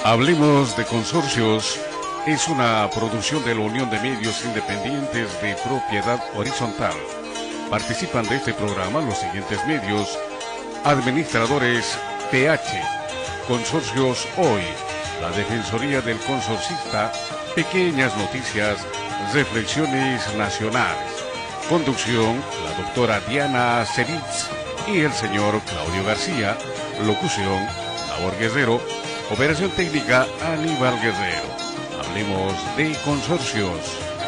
Hablemos de Consorcios es una producción de la Unión de Medios Independientes de Propiedad Horizontal. Participan de este programa los siguientes medios: Administradores PH, Consorcios Hoy, la Defensoría del Consorcista, Pequeñas Noticias, Reflexiones Nacionales. Conducción, la doctora Diana Ceritz y el señor Claudio García. Locución, Labor Guerrero. Operación técnica, Aníbal Guerrero. Hablemos de Consorcios.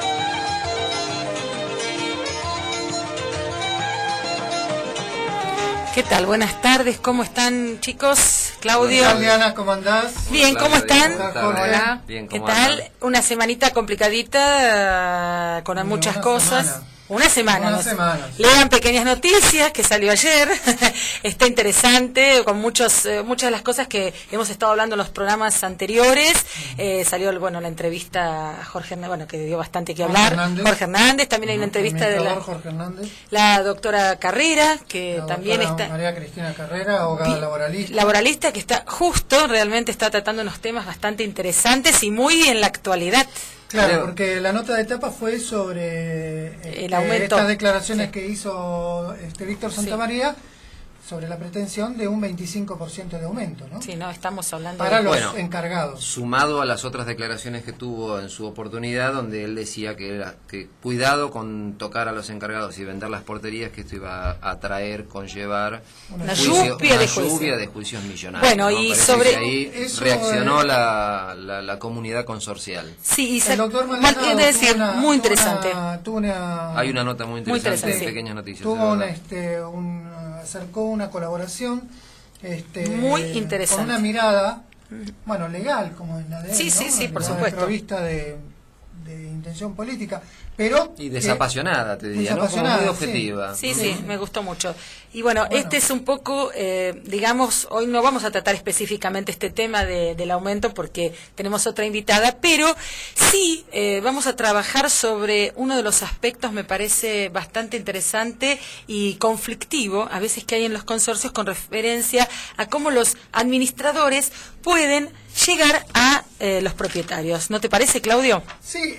¿Qué tal? Buenas tardes, ¿cómo están, chicos? Claudio. Hola, Diana, ¿cómo andás? Bien, ¿cómo están? Hola. Bien, ¿Qué ¿cómo tal? andan? Una semanita complicadita, con muchas cosas. Una semana. Lean Pequeñas Noticias, que salió ayer. Está interesante, con muchas de las cosas que hemos estado hablando en los programas anteriores. Salió, la entrevista a Jorge Hernández, que dio bastante que hablar. Jorge Hernández, también hay una entrevista de la doctora Carrera, que también está... María Cristina Carrera, abogada laboralista. Laboralista, que realmente está tratando unos temas bastante interesantes y muy en la actualidad. Claro, porque la nota de etapa fue sobre el aumento, estas declaraciones que hizo Víctor Santamaría sobre la pretensión de un 25% de aumento, ¿no? Sí, no, estamos hablando para los encargados. Sumado a las otras declaraciones que tuvo en su oportunidad, donde él decía que cuidado con tocar a los encargados y vender las porterías, que esto iba a conllevar una lluvia de juicios millonarios. Bueno, ¿no? y parece sobre que ahí reaccionó la comunidad consorcial. Sí, y el doctor Maldonado decir, muy interesante. Hay una nota muy interesante de Pequeñas Noticias. Tuvo acercó una colaboración muy interesante, con una mirada legal, como es la de él, sí, por supuesto, desprovista de intención política, pero y desapasionada, te diría, ¿no? Como muy objetiva. Sí, me gustó mucho. Y bueno, este es un poco, digamos, hoy no vamos a tratar específicamente este tema del aumento porque tenemos otra invitada, pero sí vamos a trabajar sobre uno de los aspectos, me parece bastante interesante y conflictivo, a veces que hay en los consorcios con referencia a cómo los administradores pueden llegar a los propietarios. ¿No te parece, Claudio? Sí,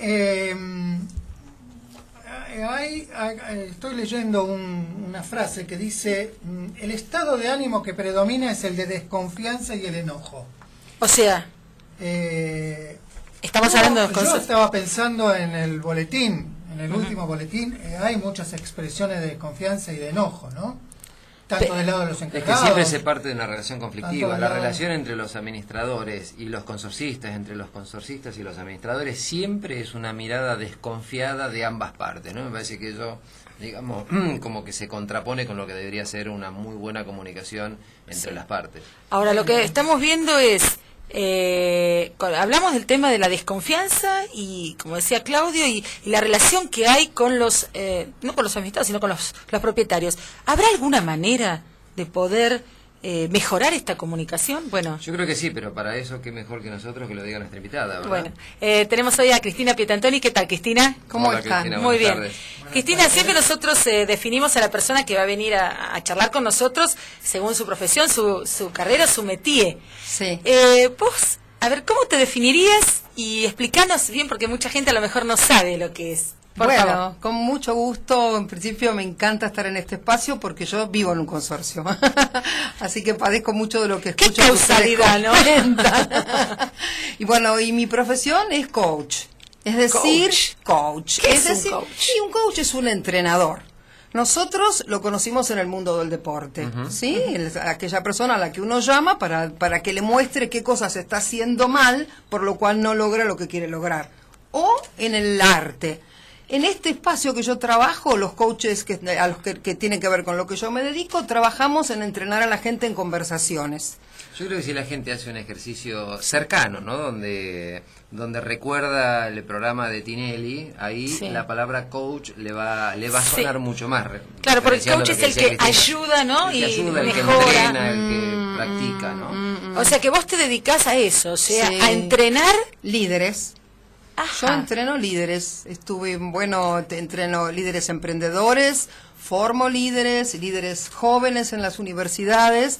estoy leyendo una frase que dice: el estado de ánimo que predomina es el de desconfianza y el enojo. O sea, estamos hablando de yo estaba pensando en el boletín, en el último boletín, hay muchas expresiones de desconfianza y de enojo, ¿no? Tanto del lado de los encargados. Es que siempre se parte de una relación conflictiva. La relación entre los administradores y los consorcistas, entre los consorcistas y los administradores, siempre es una mirada desconfiada de ambas partes, ¿no? Me parece que eso, digamos, como que se contrapone con lo que debería ser una muy buena comunicación entre las partes. Ahora, lo que estamos viendo es... hablamos del tema de la desconfianza y, como decía Claudio, y la relación que hay con los, no con los administrados, sino con los propietarios. ¿Habrá alguna manera de poder mejorar esta comunicación? Bueno, yo creo que sí, pero para eso qué mejor que nosotros que lo diga nuestra invitada, ¿verdad? Bueno, tenemos hoy a Cristina Pietantoni. ¿Qué tal, Cristina? ¿Cómo están? Cristina, muy bien. Tardes. Cristina, siempre nosotros definimos a la persona que va a venir a charlar con nosotros según su profesión, su carrera, su métier. Sí. Vos, a ver, ¿cómo te definirías? Y explícanos bien, porque mucha gente a lo mejor no sabe lo que es. Por favor. Con mucho gusto. En principio me encanta estar en este espacio porque yo vivo en un consorcio. Así que padezco mucho de lo que escucho. Qué causalidad, ¿no? Y mi profesión es coach. Es decir, coach. ¿Qué es un coach? Sí, un coach es un entrenador. Nosotros lo conocimos en el mundo del deporte, ¿sí? Aquella persona a la que uno llama para que le muestre qué cosas está haciendo mal, por lo cual no logra lo que quiere lograr. O en el arte. En este espacio que yo trabajo, los coaches que tienen que ver con lo que yo me dedico, trabajamos en entrenar a la gente en conversaciones. Yo creo que si la gente hace un ejercicio cercano, ¿no? Donde recuerda el programa de Tinelli, ahí la palabra coach le va a sonar mucho más. Claro, porque el coach es el que ayuda, ¿no? El que ayuda, el mejora. que entrena, el que practica, ¿no? O sea que vos te dedicás a eso, o sea, a entrenar líderes. Ajá. Yo entreno líderes, entreno líderes emprendedores, formo líderes jóvenes en las universidades,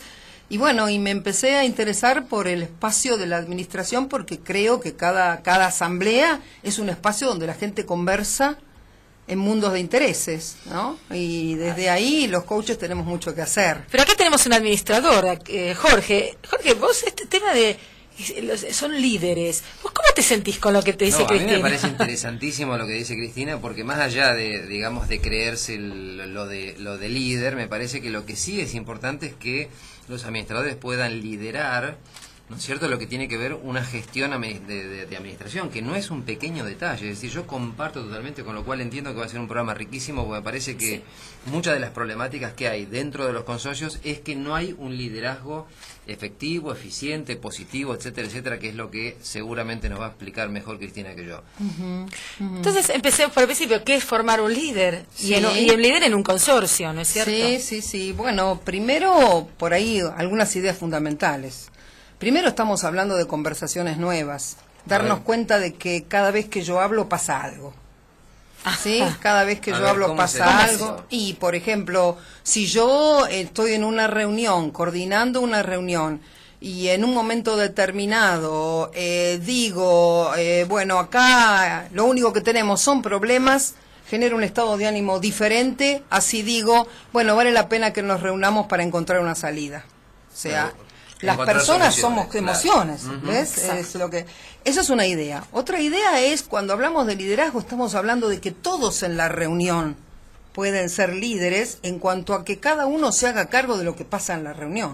Y bueno, y me empecé a interesar por el espacio de la administración porque creo que cada asamblea es un espacio donde la gente conversa en mundos de intereses, ¿no? Y desde ahí los coaches tenemos mucho que hacer. Pero acá tenemos un administrador, Jorge. Jorge, vos este tema de... son líderes. ¿Vos cómo te sentís con lo que te dice Cristina? A mí me parece interesantísimo lo que dice Cristina, porque más allá de, digamos, de creerse lo de líder, me parece que lo que sí es importante es que los administradores puedan liderar, ¿no es cierto?, lo que tiene que ver una gestión de administración, que no es un pequeño detalle. Es decir, yo comparto totalmente, con lo cual entiendo que va a ser un programa riquísimo, porque me parece que muchas de las problemáticas que hay dentro de los consorcios es que no hay un liderazgo efectivo, eficiente, positivo, etcétera, etcétera, que es lo que seguramente nos va a explicar mejor Cristina que yo. Entonces empecé por el principio, ¿qué es formar un líder? Sí. Y un líder en un consorcio, ¿no es cierto? Sí. Bueno, primero, por ahí, algunas ideas fundamentales. Primero estamos hablando de conversaciones nuevas, darnos cuenta de que cada vez que yo hablo pasa algo. ¿Sí? Cada vez que yo hablo pasa algo. Y, por ejemplo, si yo estoy en una reunión, coordinando una reunión, y en un momento determinado digo, bueno, acá lo único que tenemos son problemas, genera un estado de ánimo diferente, así digo, bueno, vale la pena que nos reunamos para encontrar una salida. O sea... Las personas somos emociones, ¿ves? Es lo que... Eso es una idea. Otra idea es, cuando hablamos de liderazgo, estamos hablando de que todos en la reunión pueden ser líderes en cuanto a que cada uno se haga cargo de lo que pasa en la reunión.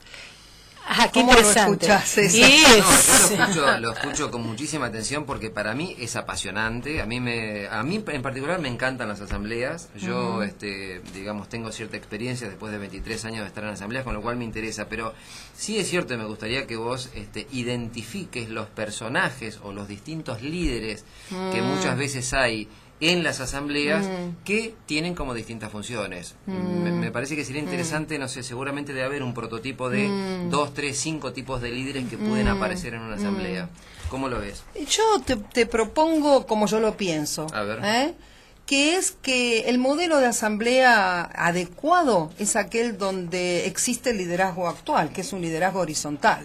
Qué interesante. ¿Lo escuchás eso? Yo lo escucho con muchísima atención porque para mí es apasionante. A mí en particular me encantan las asambleas. Yo, digamos, tengo cierta experiencia después de 23 años de estar en asambleas, con lo cual me interesa. Pero sí es cierto y me gustaría que vos identifiques los personajes o los distintos líderes que muchas veces hay en las asambleas que tienen como distintas funciones. Me parece que sería interesante, no sé, seguramente debe haber un prototipo de 2, 3, 5 tipos de líderes que pueden aparecer en una asamblea. ¿Cómo lo ves? Yo te propongo como yo lo pienso. A ver. Que es que el modelo de asamblea adecuado es aquel donde existe el liderazgo actual, que es un liderazgo horizontal.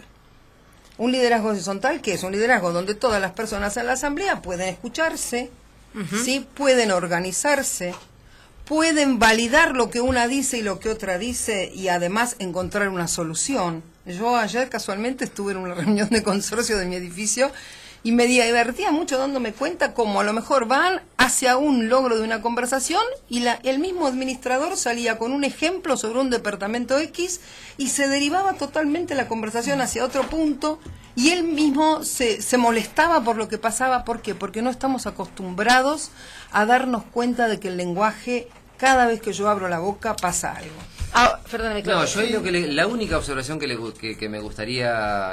Un liderazgo horizontal que es un liderazgo donde todas las personas en la asamblea pueden escucharse, ¿sí? Pueden organizarse, pueden validar lo que una dice y lo que otra dice y además encontrar una solución. Yo ayer casualmente estuve en una reunión de consorcio de mi edificio y me divertía mucho dándome cuenta cómo a lo mejor van hacia un logro de una conversación y el mismo administrador salía con un ejemplo sobre un departamento X y se derivaba totalmente la conversación hacia otro punto. Y él mismo se molestaba por lo que pasaba. ¿Por qué? Porque no estamos acostumbrados a darnos cuenta de que el lenguaje, cada vez que yo abro la boca, pasa algo. Perdóname, claro. No, yo creo que la única observación que me gustaría,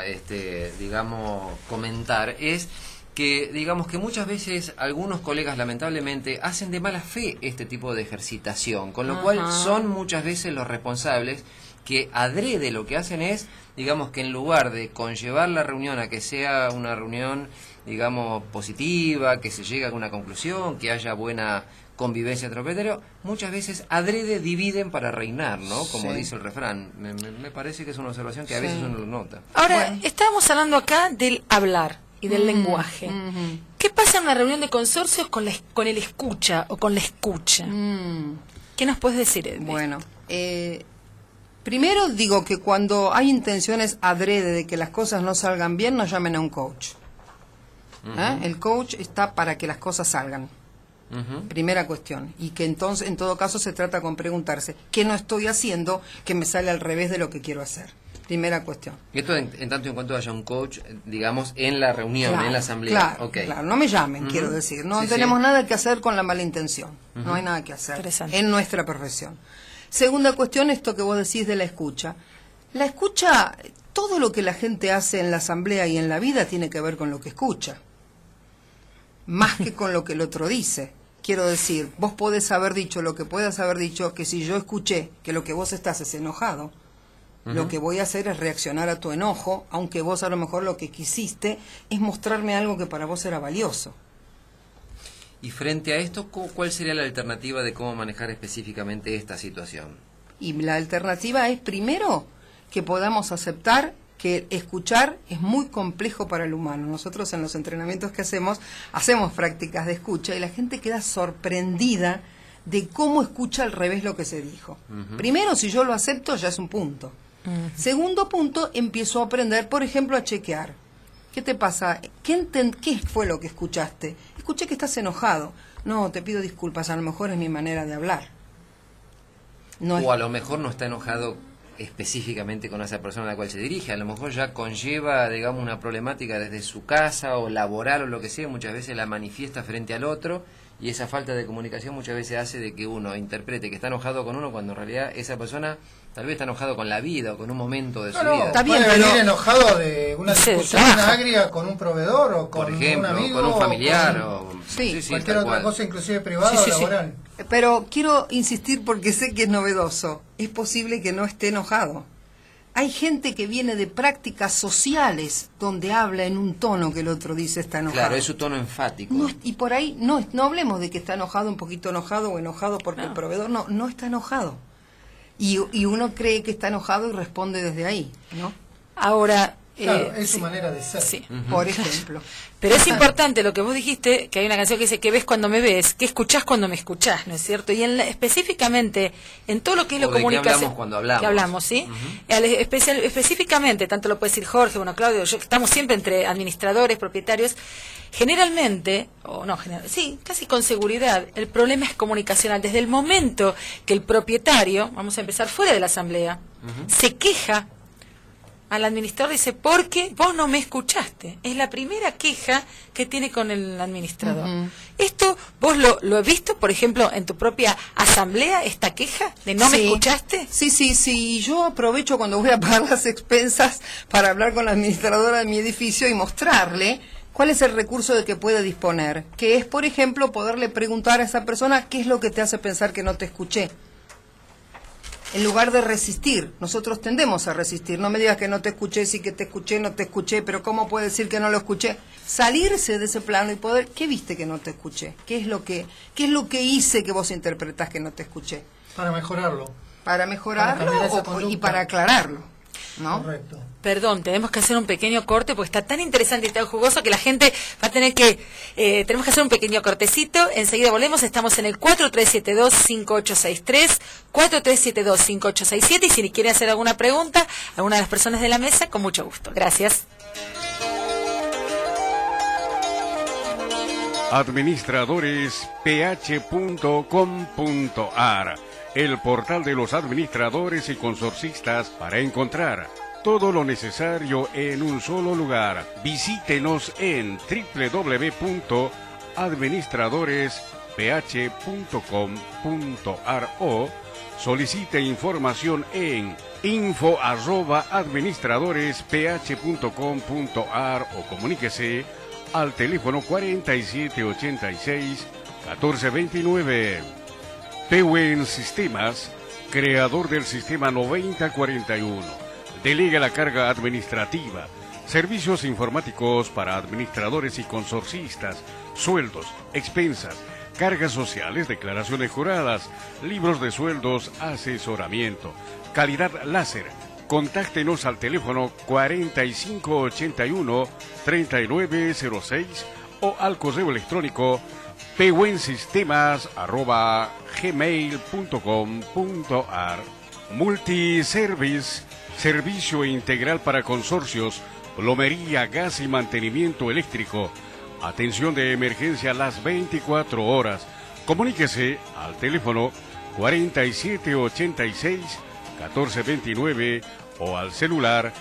digamos, comentar es que, digamos, que muchas veces algunos colegas, lamentablemente, hacen de mala fe este tipo de ejercitación, con lo cual son muchas veces los responsables que adrede lo que hacen es, digamos, que en lugar de conllevar la reunión a que sea una reunión, digamos, positiva, que se llegue a una conclusión, que haya buena convivencia entre propietarios, muchas veces adrede dividen para reinar, ¿no? Como dice el refrán. Me parece que es una observación que a veces uno lo nota. Ahora, estábamos hablando acá del hablar y del lenguaje. ¿Qué pasa en una reunión de consorcios con el escucha o con la escucha? ¿Qué nos puedes decir, Edith? Bueno, primero digo que cuando hay intenciones adrede de que las cosas no salgan bien, nos llamen a un coach. El coach está para que las cosas salgan. Primera cuestión. Y que entonces, en todo caso, se trata con preguntarse, ¿qué no estoy haciendo que me sale al revés de lo que quiero hacer? Primera cuestión. Y esto en tanto en cuanto haya un coach, digamos, en la reunión, en la asamblea. Claro, no me llamen, quiero decir. No tenemos nada que hacer con la mala intención. No hay nada que hacer en nuestra profesión. Segunda cuestión, esto que vos decís de la escucha. La escucha, todo lo que la gente hace en la asamblea y en la vida tiene que ver con lo que escucha. Más que con lo que el otro dice. Quiero decir, vos podés haber dicho lo que puedas haber dicho, que si yo escuché que lo que vos estás es enojado, lo que voy a hacer es reaccionar a tu enojo, aunque vos a lo mejor lo que quisiste es mostrarme algo que para vos era valioso. Y frente a esto, ¿cuál sería la alternativa de cómo manejar específicamente esta situación? Y la alternativa es, primero, que podamos aceptar que escuchar es muy complejo para el humano. Nosotros en los entrenamientos que hacemos prácticas de escucha y la gente queda sorprendida de cómo escucha al revés lo que se dijo. Primero, si yo lo acepto, ya es un punto. Segundo punto, empiezo a aprender, por ejemplo, a chequear. ¿Qué te pasa? ¿Qué fue lo que escuchaste? Escuché que estás enojado. No, te pido disculpas, a lo mejor es mi manera de hablar. A lo mejor no está enojado específicamente con esa persona a la cual se dirige, a lo mejor ya conlleva, digamos, una problemática desde su casa o laboral o lo que sea, muchas veces la manifiesta frente al otro, y esa falta de comunicación muchas veces hace de que uno interprete que está enojado con uno cuando en realidad esa persona tal vez está enojado con la vida o con un momento de su vida. Está bien, puede venir enojado de una discusión agria con un proveedor o con, por ejemplo, un amigo, con un familiar o cualquier otra cosa, inclusive privada o laboral. Pero quiero insistir porque sé que es novedoso. Es posible que no esté enojado. Hay gente que viene de prácticas sociales donde habla en un tono que el otro dice está enojado. Claro, es su tono enfático. Y por ahí no hablemos de que está enojado, un poquito enojado o enojado porque el proveedor no está enojado. Y uno cree que está enojado y responde desde ahí, ¿no? Ahora... Claro, es su manera de ser. Sí. Por ejemplo. Pero es importante lo que vos dijiste, que hay una canción que dice que ves cuando me ves, que escuchás cuando me escuchás, ¿no es cierto? Y específicamente en todo lo que es la comunicación... hablamos cuando hablamos. Que hablamos, ¿sí? Específicamente, tanto lo puede decir Jorge, bueno, Claudio, yo, estamos siempre entre administradores, propietarios, generalmente, casi con seguridad, el problema es comunicacional. Desde el momento que el propietario, vamos a empezar fuera de la asamblea, se queja al administrador, dice, ¿por qué vos no me escuchaste? Es la primera queja que tiene con el administrador. ¿Esto vos lo has visto, por ejemplo, en tu propia asamblea, esta queja de no me escuchaste? Sí. Yo aprovecho cuando voy a pagar las expensas para hablar con la administradora de mi edificio y mostrarle cuál es el recurso de que puede disponer, que es, por ejemplo, poderle preguntar a esa persona qué es lo que te hace pensar que no te escuché. En lugar de resistir, nosotros tendemos a resistir. No me digas que no te escuché, sí que te escuché, no te escuché, pero ¿cómo puede decir que no lo escuché? Salirse de ese plano y poder, ¿qué viste que no te escuché? ¿Qué es lo que hice que vos interpretás que no te escuché? Para mejorarlo. Para mejorarlo y para aclararlo, ¿no? Correcto. Perdón, tenemos que hacer un pequeño corte porque está tan interesante y tan jugoso que la gente va a tener que... tenemos que hacer un pequeño cortecito. Enseguida volvemos. Estamos en el 4372-5863, 4372-5867. Y si quieren hacer alguna pregunta a alguna de las personas de la mesa, con mucho gusto. Gracias. Administradoresph.com.ar, el portal de los administradores y consorcistas para encontrar todo lo necesario en un solo lugar. Visítenos en www.administradoresph.com.ar o solicite información en info@administradoresph.com.ar o comuníquese al teléfono 4786-1429. Pewen Sistemas, creador del sistema 9041. Delega la carga administrativa, servicios informáticos para administradores y consorcistas, sueldos, expensas, cargas sociales, declaraciones juradas, libros de sueldos, asesoramiento, calidad láser. Contáctenos al teléfono 4581-3906 o al correo electrónico pewensistemas@gmail.com.ar. Multiservice, servicio integral para consorcios, plomería, gas y mantenimiento eléctrico. Atención de emergencia las 24 horas. Comuníquese al teléfono 4786-1429 o al celular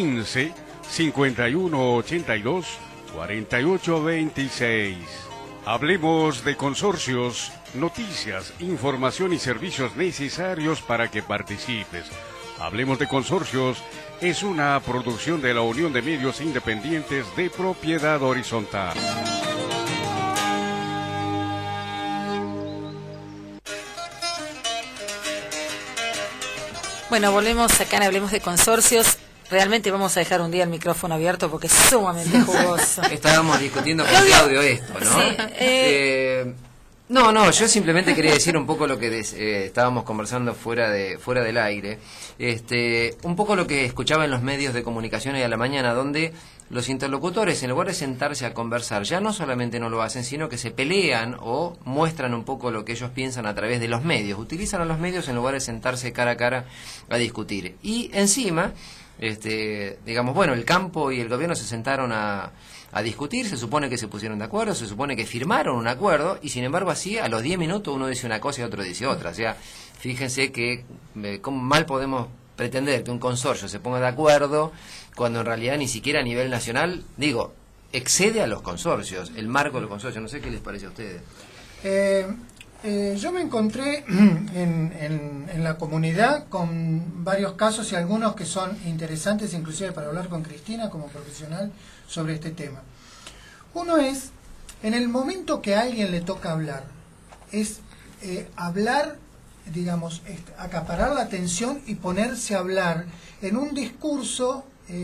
15-5182-4826. Hablemos de consorcios, noticias, información y servicios necesarios para que participes. Hablemos de Consorcios es una producción de la Unión de Medios Independientes de Propiedad Horizontal. Bueno, volvemos acá en Hablemos de Consorcios. Realmente vamos a dejar un día el micrófono abierto porque es sumamente jugoso. Estábamos discutiendo con Claudio esto, ¿no? Sí, No, yo simplemente quería decir un poco lo que estábamos conversando fuera del aire, un poco lo que escuchaba en los medios de comunicación hoy a la mañana, donde los interlocutores, en lugar de sentarse a conversar, ya no solamente no lo hacen, sino que se pelean o muestran un poco lo que ellos piensan a través de los medios, utilizan a los medios en lugar de sentarse cara a cara a discutir. Y encima, digamos, bueno, el campo y el gobierno se sentaron a discutir, se supone que se pusieron de acuerdo, se supone que firmaron un acuerdo, y sin embargo así a los 10 minutos uno dice una cosa y otro dice otra. O sea, fíjense que cómo mal podemos pretender que un consorcio se ponga de acuerdo cuando en realidad ni siquiera a nivel nacional, digo, excede a los consorcios, el marco de los consorcios. No sé qué les parece a ustedes. Yo me encontré en la comunidad con varios casos y algunos que son interesantes inclusive para hablar con Cristina como profesional sobre este tema. Uno es, en el momento que a alguien le toca hablar, es hablar, digamos, acaparar la atención y ponerse a hablar en un discurso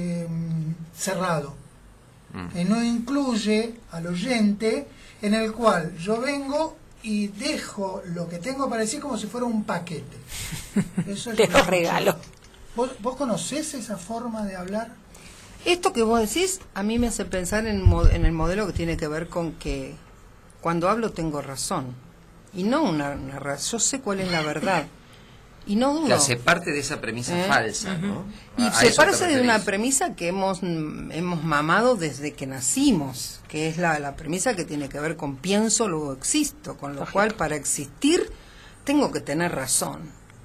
cerrado, que no incluye al oyente, en el cual yo vengo y dejo lo que tengo para decir como si fuera un paquete. Eso es te lo regalo. ¿Vos conocés esa forma de hablar? Esto que vos decís a mí me hace pensar en el modelo que tiene que ver con que cuando hablo tengo razón. Y no una razón, yo sé cuál es la verdad. Y no dudo. O sea, se parte de esa premisa falsa, ¿no? Y se parte de una premisa que hemos mamado desde que nacimos, que es la premisa que tiene que ver con pienso, luego existo, con lo cual para existir tengo que tener razón.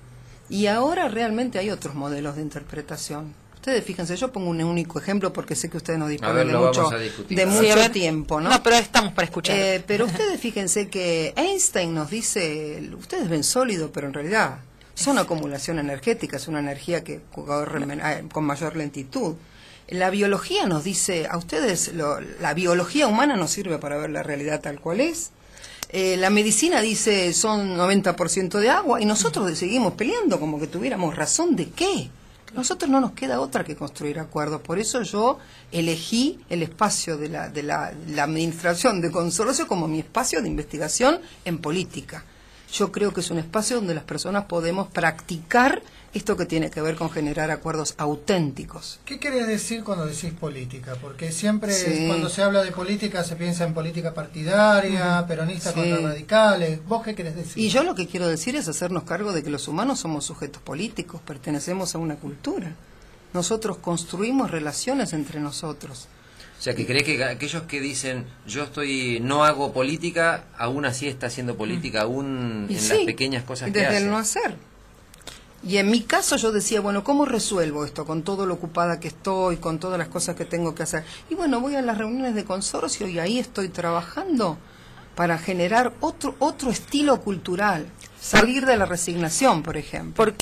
Y ahora realmente hay otros modelos de interpretación. Ustedes fíjense, yo pongo un único ejemplo porque sé que ustedes no disponen de mucho tiempo, ¿no? No, pero estamos para escuchar. Pero ustedes fíjense que Einstein nos dice, ustedes ven sólido, pero en realidad son acumulación energética, es una energía que corre con mayor lentitud. La biología nos dice, a ustedes la biología humana nos sirve para ver la realidad tal cual es. La medicina dice son 90% de agua y nosotros seguimos peleando como que tuviéramos razón de qué. Nosotros no nos queda otra que construir acuerdos. Por eso yo elegí el espacio de la administración de consorcio como mi espacio de investigación en política. Yo creo que es un espacio donde las personas podemos practicar esto que tiene que ver con generar acuerdos auténticos. ¿Qué querés decir cuando decís política? Porque siempre cuando se habla de política se piensa en política partidaria, peronistas contra radicales. ¿Vos qué querés decir? Y yo lo que quiero decir es hacernos cargo de que los humanos somos sujetos políticos, pertenecemos a una cultura. Nosotros construimos relaciones entre nosotros. O sea, que cree que aquellos que dicen yo no hago política, aún así está haciendo política, aún en las pequeñas cosas que hace. Desde el no hacer. Y en mi caso yo decía, bueno, ¿cómo resuelvo esto con todo lo ocupada que estoy, con todas las cosas que tengo que hacer? Y bueno, voy a las reuniones de consorcio y ahí estoy trabajando para generar otro estilo cultural, salir de la resignación, por ejemplo. Porque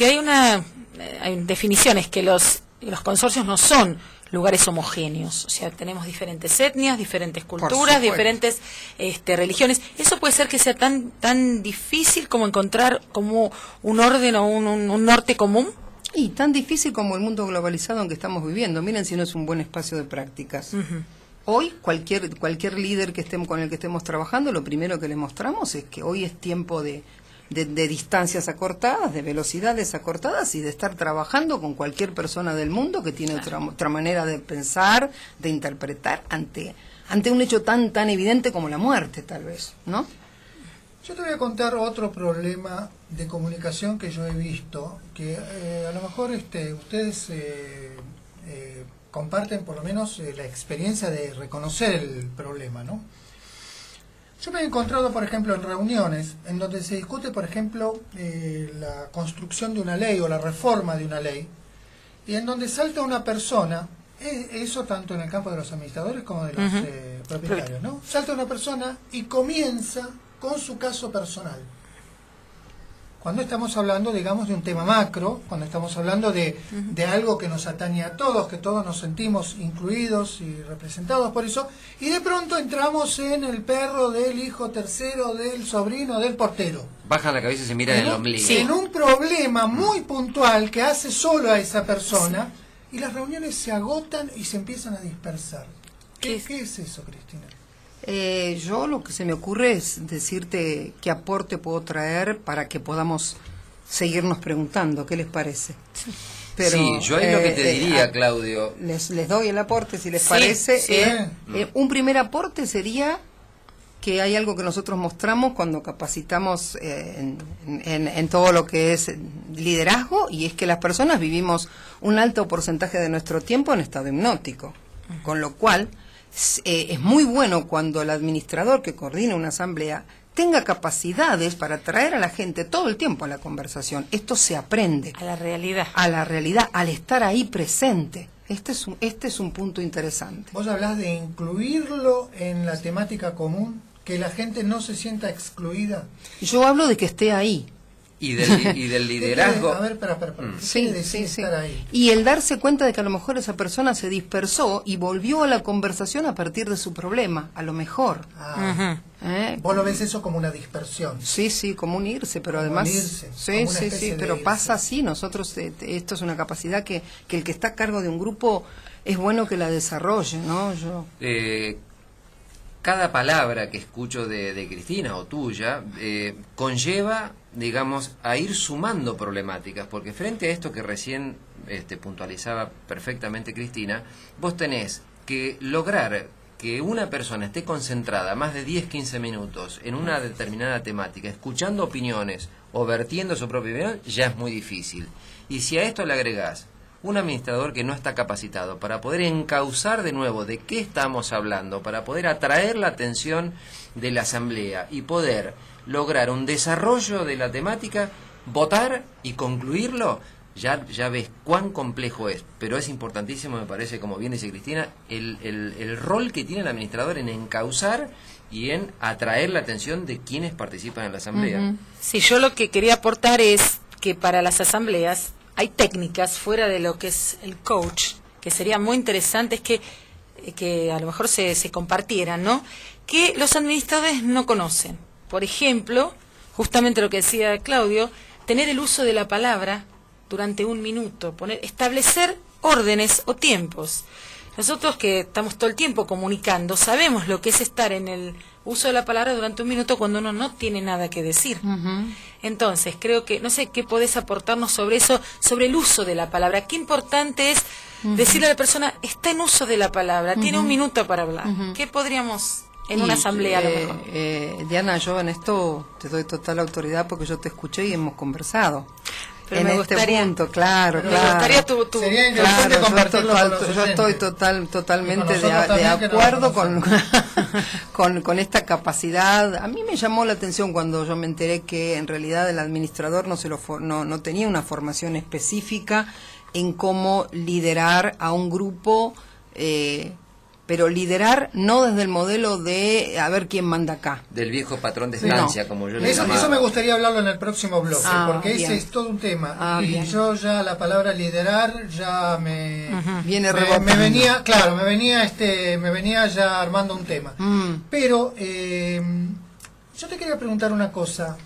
hay definiciones que los consorcios no son lugares homogéneos, o sea, tenemos diferentes etnias, diferentes culturas, diferentes religiones. Eso puede ser que sea tan difícil como encontrar como un orden o un norte común. Y tan difícil como el mundo globalizado en que estamos viviendo. Miren si no es un buen espacio de prácticas. Hoy cualquier líder con el que estemos trabajando, lo primero que le mostramos es que hoy es tiempo de distancias acortadas, de velocidades acortadas y de estar trabajando con cualquier persona del mundo que tiene otra manera de pensar, de interpretar ante un hecho tan evidente como la muerte, tal vez, ¿no? Yo te voy a contar otro problema de comunicación que yo he visto, que a lo mejor ustedes comparten por lo menos la experiencia de reconocer el problema, ¿no? Yo me he encontrado, por ejemplo, en reuniones en donde se discute, por ejemplo, la construcción de una ley o la reforma de una ley, y en donde salta una persona, eso tanto en el campo de los administradores como de los propietarios, ¿no? Salta una persona y comienza con su caso personal. Cuando estamos hablando, digamos, de un tema macro, cuando estamos hablando de algo que nos atañe a todos, que todos nos sentimos incluidos y representados por eso, y de pronto entramos en el perro del hijo tercero, del sobrino, del portero. Bajan la cabeza y se miran el ombligo. En un problema muy puntual que hace solo a esa persona, y las reuniones se agotan y se empiezan a dispersar. ¿Qué es eso, Cristina? Yo lo que se me ocurre es decirte qué aporte puedo traer para que podamos seguirnos preguntando, ¿qué les parece? Pero, sí, yo ahí lo que te diría, Claudio. Les doy el aporte, si les parece. Sí. Un primer aporte sería que hay algo que nosotros mostramos cuando capacitamos en todo lo que es liderazgo, y es que las personas vivimos un alto porcentaje de nuestro tiempo en estado hipnótico, con lo cual es muy bueno cuando el administrador que coordina una asamblea tenga capacidades para traer a la gente todo el tiempo a la conversación. Esto se aprende. A la realidad. A la realidad, al estar ahí presente. Este es un punto interesante. Vos hablás de incluirlo en la temática común, que la gente no se sienta excluida. Yo hablo de que esté ahí. Y del liderazgo. A ver, espera. Sí. Estar ahí? Y el darse cuenta de que a lo mejor esa persona se dispersó y volvió a la conversación a partir de su problema, a lo mejor. Vos lo ves eso como una dispersión. Sí, como unirse, pero Como además... unirse, sí, como una especie de pero irse. pasa así. Nosotros, esto es una capacidad que el que está a cargo de un grupo es bueno que la desarrolle, ¿no? Cada palabra que escucho de Cristina o tuya conlleva, digamos, a ir sumando problemáticas, porque frente a esto que recién puntualizaba perfectamente Cristina, vos tenés que lograr que una persona esté concentrada más de 10-15 minutos en una determinada temática, escuchando opiniones o vertiendo su propia opinión, ya es muy difícil. Y si a esto le agregás un administrador que no está capacitado para poder encauzar de nuevo de qué estamos hablando, para poder atraer la atención de la asamblea y poder lograr un desarrollo de la temática, votar y concluirlo, ya ves cuán complejo es. Pero es importantísimo, me parece, como bien dice Cristina, el rol que tiene el administrador en encauzar y en atraer la atención de quienes participan en la asamblea. Sí, yo lo que quería aportar es que para las asambleas hay técnicas fuera de lo que es el coach, que sería muy interesante que a lo mejor se compartieran, ¿no? Que los administradores no conocen. Por ejemplo, justamente lo que decía Claudio, tener el uso de la palabra durante un minuto, establecer órdenes o tiempos. Nosotros que estamos todo el tiempo comunicando, sabemos lo que es estar en el uso de la palabra durante un minuto cuando uno no tiene nada que decir. Entonces, creo que, no sé qué podés aportarnos sobre eso, sobre el uso de la palabra. Qué importante es decirle a la persona, está en uso de la palabra, tiene un minuto para hablar. ¿Qué podríamos en una asamblea a lo mejor? Diana, yo en esto te doy total autoridad porque yo te escuché y hemos conversado. Pero en me este gustaría, punto, claro. Me gustaría Sería interesante compartirlo con los yo estoy oyentes. totalmente Y de con nosotros también, que acuerdo no lo con esta capacidad. A mí me llamó la atención cuando yo me enteré que en realidad el administrador no tenía una formación específica en cómo liderar a un grupo, pero liderar no desde el modelo de a ver quién manda acá. Del viejo patrón de estancia, como yo le Eso llamaba. me gustaría hablarlo en el próximo bloque, porque bien. ese es todo un tema. Y Bien. yo ya la palabra liderar ya Viene me rebotando. me venía ya armando un tema. Pero yo te quería preguntar una cosa.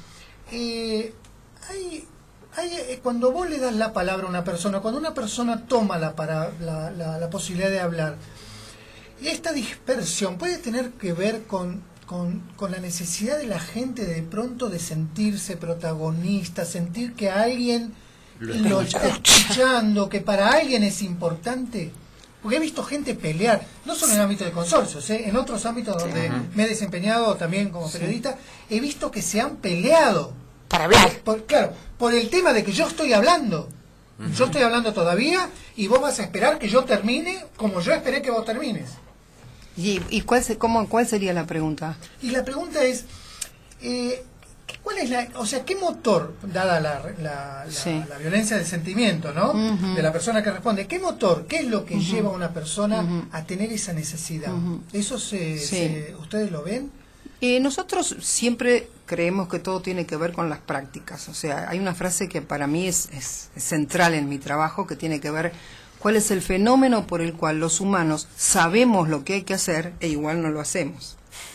Cuando vos le das la palabra a una persona, cuando una persona toma la posibilidad de hablar, esta dispersión puede tener que ver con la necesidad de la gente de pronto de sentirse protagonista, sentir que alguien lo está escuchando, que para alguien es importante. Porque he visto gente pelear, no solo en el ámbito de consorcios, en otros ámbitos donde me he desempeñado también como periodista, he visto que se han peleado. Para hablar. Por el tema de que yo estoy hablando. Yo estoy hablando todavía y vos vas a esperar que yo termine como yo esperé que vos termines. ¿Y cuál sería la pregunta? Y la pregunta es, ¿cuál es qué motor, dada la violencia del sentimiento, ¿no? De la persona que responde, qué motor, qué es lo que lleva a una persona a tener esa necesidad? ¿Eso ustedes lo ven? Nosotros siempre creemos que todo tiene que ver con las prácticas. O sea, hay una frase que para mí es central en mi trabajo, que tiene que ver cuál es el fenómeno por el cual los humanos sabemos lo que hay que hacer e igual no lo hacemos.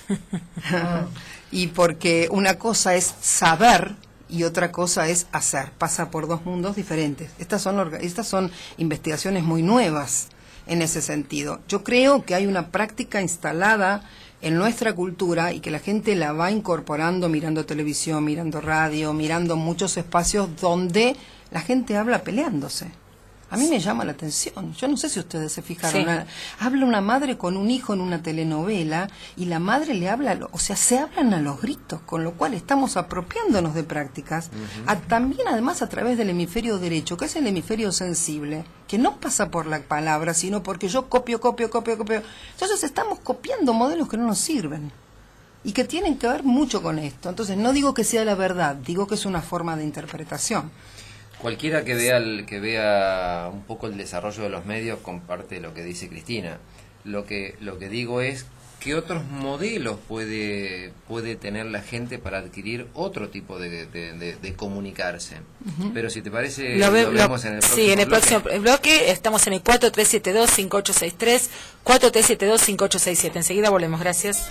Y porque una cosa es saber y otra cosa es hacer. Pasa por dos mundos diferentes. Estas son investigaciones muy nuevas. en ese sentido. Yo creo que hay una práctica instalada en nuestra cultura y que la gente la va incorporando mirando televisión, mirando radio, mirando muchos espacios donde la gente habla peleándose. A mí me llama la atención. Yo no sé si ustedes se fijaron. Sí. Habla una madre con un hijo en una telenovela y la madre le habla, o sea, se hablan a los gritos, con lo cual estamos apropiándonos de prácticas. También, además, a través del hemisferio derecho, que es el hemisferio sensible, que no pasa por la palabra, sino porque yo copio. Entonces estamos copiando modelos que no nos sirven y que tienen que ver mucho con esto. Entonces no digo que sea la verdad, digo que es una forma de interpretación. Cualquiera que vea un poco el desarrollo de los medios comparte lo que dice Cristina. Lo que digo es qué otros modelos puede tener la gente para adquirir otro tipo de comunicarse. Pero si te parece, lo vemos en el próximo sí, en el bloque. próximo bloque. Estamos en el 4372-5863, 4372-5867. Enseguida volvemos. Gracias.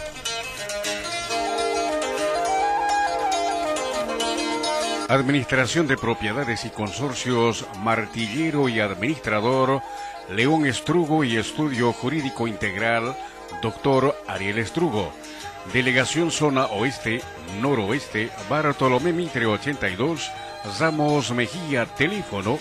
Administración de Propiedades y Consorcios, Martillero y Administrador, León Estrugo y Estudio Jurídico Integral, Dr. Ariel Estrugo. Delegación Zona Oeste, Noroeste, Bartolomé Mitre 82, Ramos Mejía, teléfono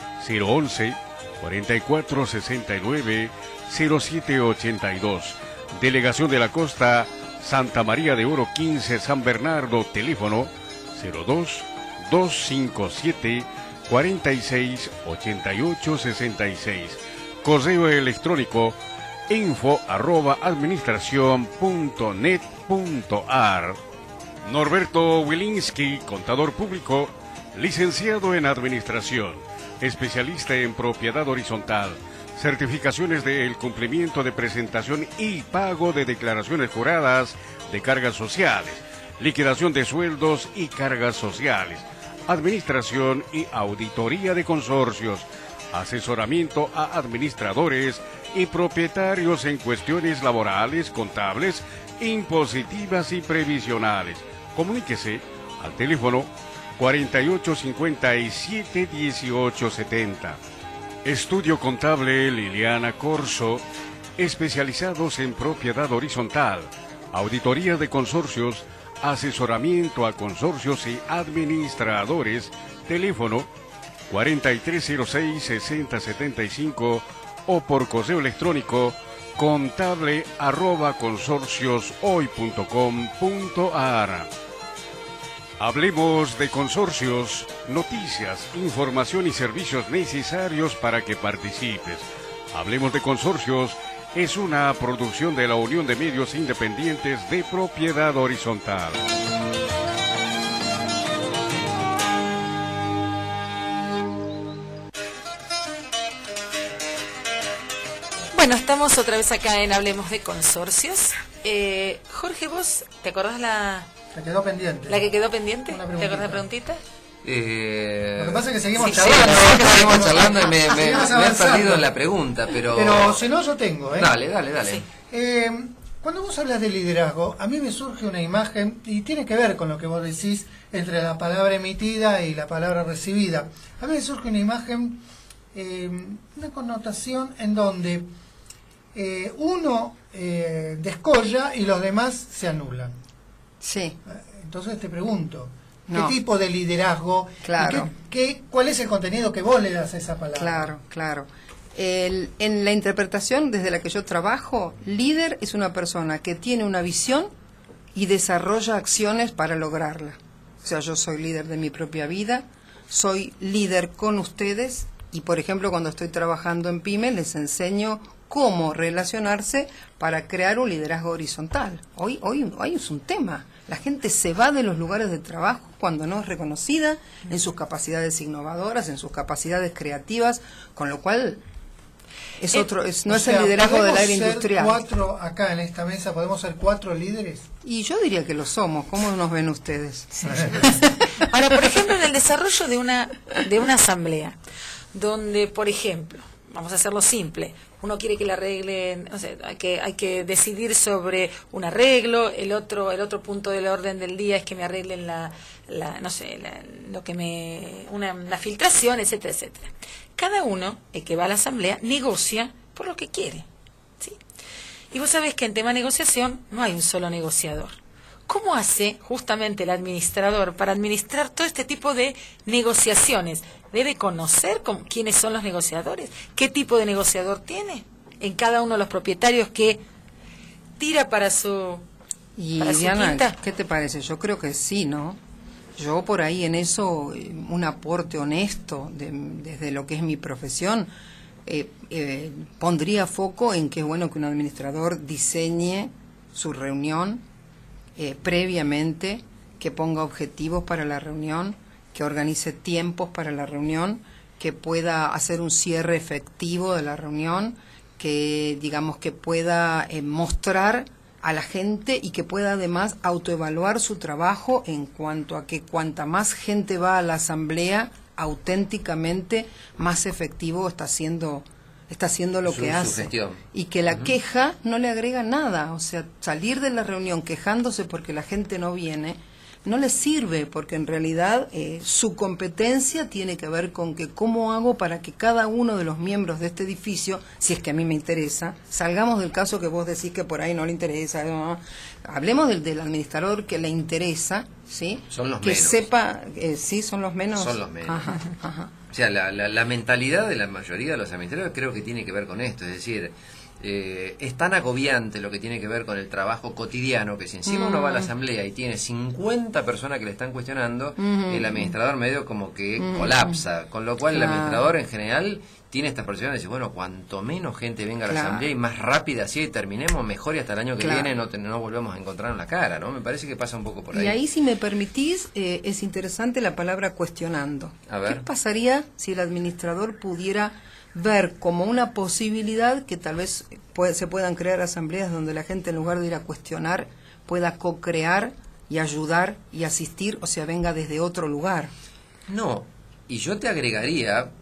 011-4469-0782. Delegación de la Costa, Santa María de Oro 15, San Bernardo, teléfono 02-257-468866. Correo electrónico info@administracion.net.ar. Norberto Wilinski, contador público, licenciado en Administración, especialista en Propiedad Horizontal, certificaciones de el cumplimiento de presentación y pago de declaraciones juradas de cargas sociales, liquidación de sueldos y cargas sociales, administración y auditoría de consorcios, asesoramiento a administradores y propietarios en cuestiones laborales, contables, impositivas y previsionales. Comuníquese al teléfono 4857-1870. Estudio Contable Liliana Corso, especializados en propiedad horizontal, auditoría de consorcios, asesoramiento a consorcios y administradores, teléfono 4306-6075 o por correo electrónico contable@consorcioshoy.com.ar. Hablemos de consorcios, noticias, información y servicios necesarios para que participes. Hablemos de consorcios es una producción de la Unión de Medios Independientes de Propiedad Horizontal. Bueno, estamos otra vez acá en Hablemos de Consorcios. Jorge, ¿vos te acordás la quedó pendiente. que quedó pendiente? Una ¿Te preguntita. acordás la preguntita? Lo que pasa es que seguimos Sí, charlando. Seguimos charlando y me Seguimos he avanzando. perdido en la pregunta, Pero si no, yo tengo. Dale. Sí. Cuando vos hablas de liderazgo, a mí me surge una imagen, y tiene que ver con lo que vos decís entre la palabra emitida y la palabra recibida. A mí me surge una imagen, una connotación en donde uno descolla y los demás se anulan. Sí. Entonces te pregunto, ¿qué No. tipo de liderazgo? Claro. Y ¿cuál es el contenido que vos le das a esa palabra? Claro. En la interpretación desde la que yo trabajo, líder es una persona que tiene una visión y desarrolla acciones para lograrla. O sea, yo soy líder de mi propia vida, soy líder con ustedes y, por ejemplo, cuando estoy trabajando en PYME les enseño cómo relacionarse para crear un liderazgo horizontal. Hoy es un tema. La gente se va de los lugares de trabajo cuando no es reconocida en sus capacidades innovadoras, en sus capacidades creativas, con lo cual es otro, no O es sea, el liderazgo del ¿podemos aire ser industrial. 4 acá en esta mesa, podemos ser 4 líderes? Y yo diría que lo somos. ¿Cómo nos ven ustedes? Ahora, por ejemplo, en el desarrollo de una asamblea, donde, por ejemplo, vamos a hacerlo simple, uno quiere que le arreglen, no sé, hay que decidir sobre un arreglo, el otro punto del orden del día es que me arreglen una filtración, etcétera, etcétera. Cada uno, el que va a la asamblea, negocia por lo que quiere, ¿sí? Y vos sabés que en tema negociación no hay un solo negociador. ¿Cómo hace justamente el administrador para administrar todo este tipo de negociaciones? ¿Debe conocer quiénes son los negociadores? ¿Qué tipo de negociador tiene en cada uno de los propietarios que tira para su Y para su Diana, quinta? ¿qué te parece? Yo creo que sí, ¿no? Yo por ahí en eso, un aporte honesto desde lo que es mi profesión, pondría foco en que es bueno que un administrador diseñe su reunión previamente, que ponga objetivos para la reunión, que organice tiempos para la reunión, que pueda hacer un cierre efectivo de la reunión, que digamos que pueda mostrar a la gente y que pueda además autoevaluar su trabajo en cuanto a que cuanta más gente va a la asamblea, auténticamente más efectivo está haciendo lo que hace. Gestión. Y que la queja no le agrega nada, o sea, salir de la reunión quejándose porque la gente no viene, no le sirve, porque en realidad su competencia tiene que ver con que cómo hago para que cada uno de los miembros de este edificio, si es que a mí me interesa, salgamos del caso que vos decís que por ahí no le interesa, no, hablemos del administrador que le interesa, ¿sí? Son los que menos. sepa, sí, son los menos. Son los menos. Ajá, ajá. O sea, la mentalidad de la mayoría de los administradores creo que tiene que ver con esto, es decir, es tan agobiante lo que tiene que ver con el trabajo cotidiano que si encima uno va a la asamblea y tiene 50 personas que le están cuestionando, el administrador medio como que colapsa, con lo cual el administrador en general tiene esta percepción de decir, bueno, cuanto menos gente venga a la asamblea y más rápida así terminemos, mejor y hasta el año que viene no volvemos a encontrarnos la cara, ¿no? Me parece que pasa un poco por ahí. Y ahí, si me permitís, es interesante la palabra cuestionando. A ver. ¿Qué pasaría si el administrador pudiera ver como una posibilidad que tal vez se puedan crear asambleas donde la gente, en lugar de ir a cuestionar, pueda co-crear y ayudar y asistir, o sea, venga desde otro lugar? No, y yo te agregaría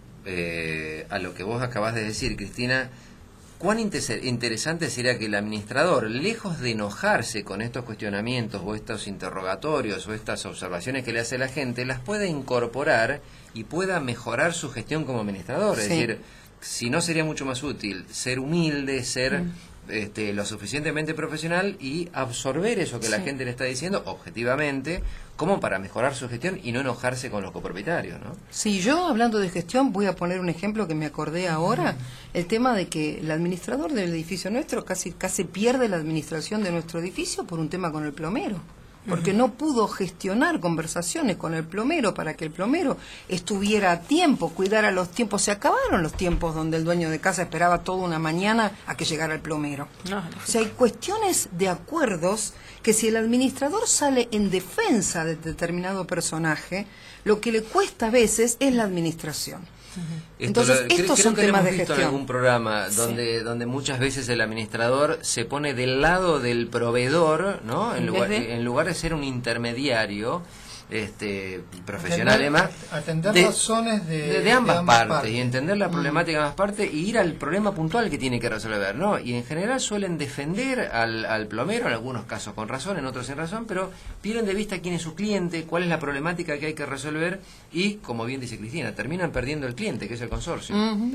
a lo que vos acabás de decir, Cristina, cuán interesante sería que el administrador, lejos de enojarse con estos cuestionamientos o estos interrogatorios o estas observaciones que le hace la gente, las pueda incorporar y pueda mejorar su gestión como administrador. Sí. Es decir, si no sería mucho más útil ser humilde, ser lo suficientemente profesional y absorber eso que la gente le está diciendo objetivamente, como para mejorar su gestión y no enojarse con los copropietarios, ¿no? Sí, yo hablando de gestión voy a poner un ejemplo que me acordé ahora, el tema de que el administrador del edificio nuestro casi pierde la administración de nuestro edificio por un tema con el plomero, porque no pudo gestionar conversaciones con el plomero para que el plomero estuviera a tiempo, cuidara los tiempos. Se acabaron los tiempos donde el dueño de casa esperaba toda una mañana a que llegara el plomero. O sea, hay cuestiones de acuerdos que si el administrador sale en defensa de determinado personaje, lo que le cuesta a veces es la administración. Entonces, estos son creo que temas hemos de visto gestión. en algún programa donde muchas veces el administrador se pone del lado del proveedor, ¿no? En lugar de ser un intermediario profesional, además, atender razones de ambas partes y entender la problemática de ambas partes y ir al problema puntual que tiene que resolver, ¿no? Y en general suelen defender al plomero, en algunos casos con razón, en otros sin razón, pero pierden de vista quién es su cliente, cuál es la problemática que hay que resolver y, como bien dice Cristina, terminan perdiendo el cliente, que es el consorcio.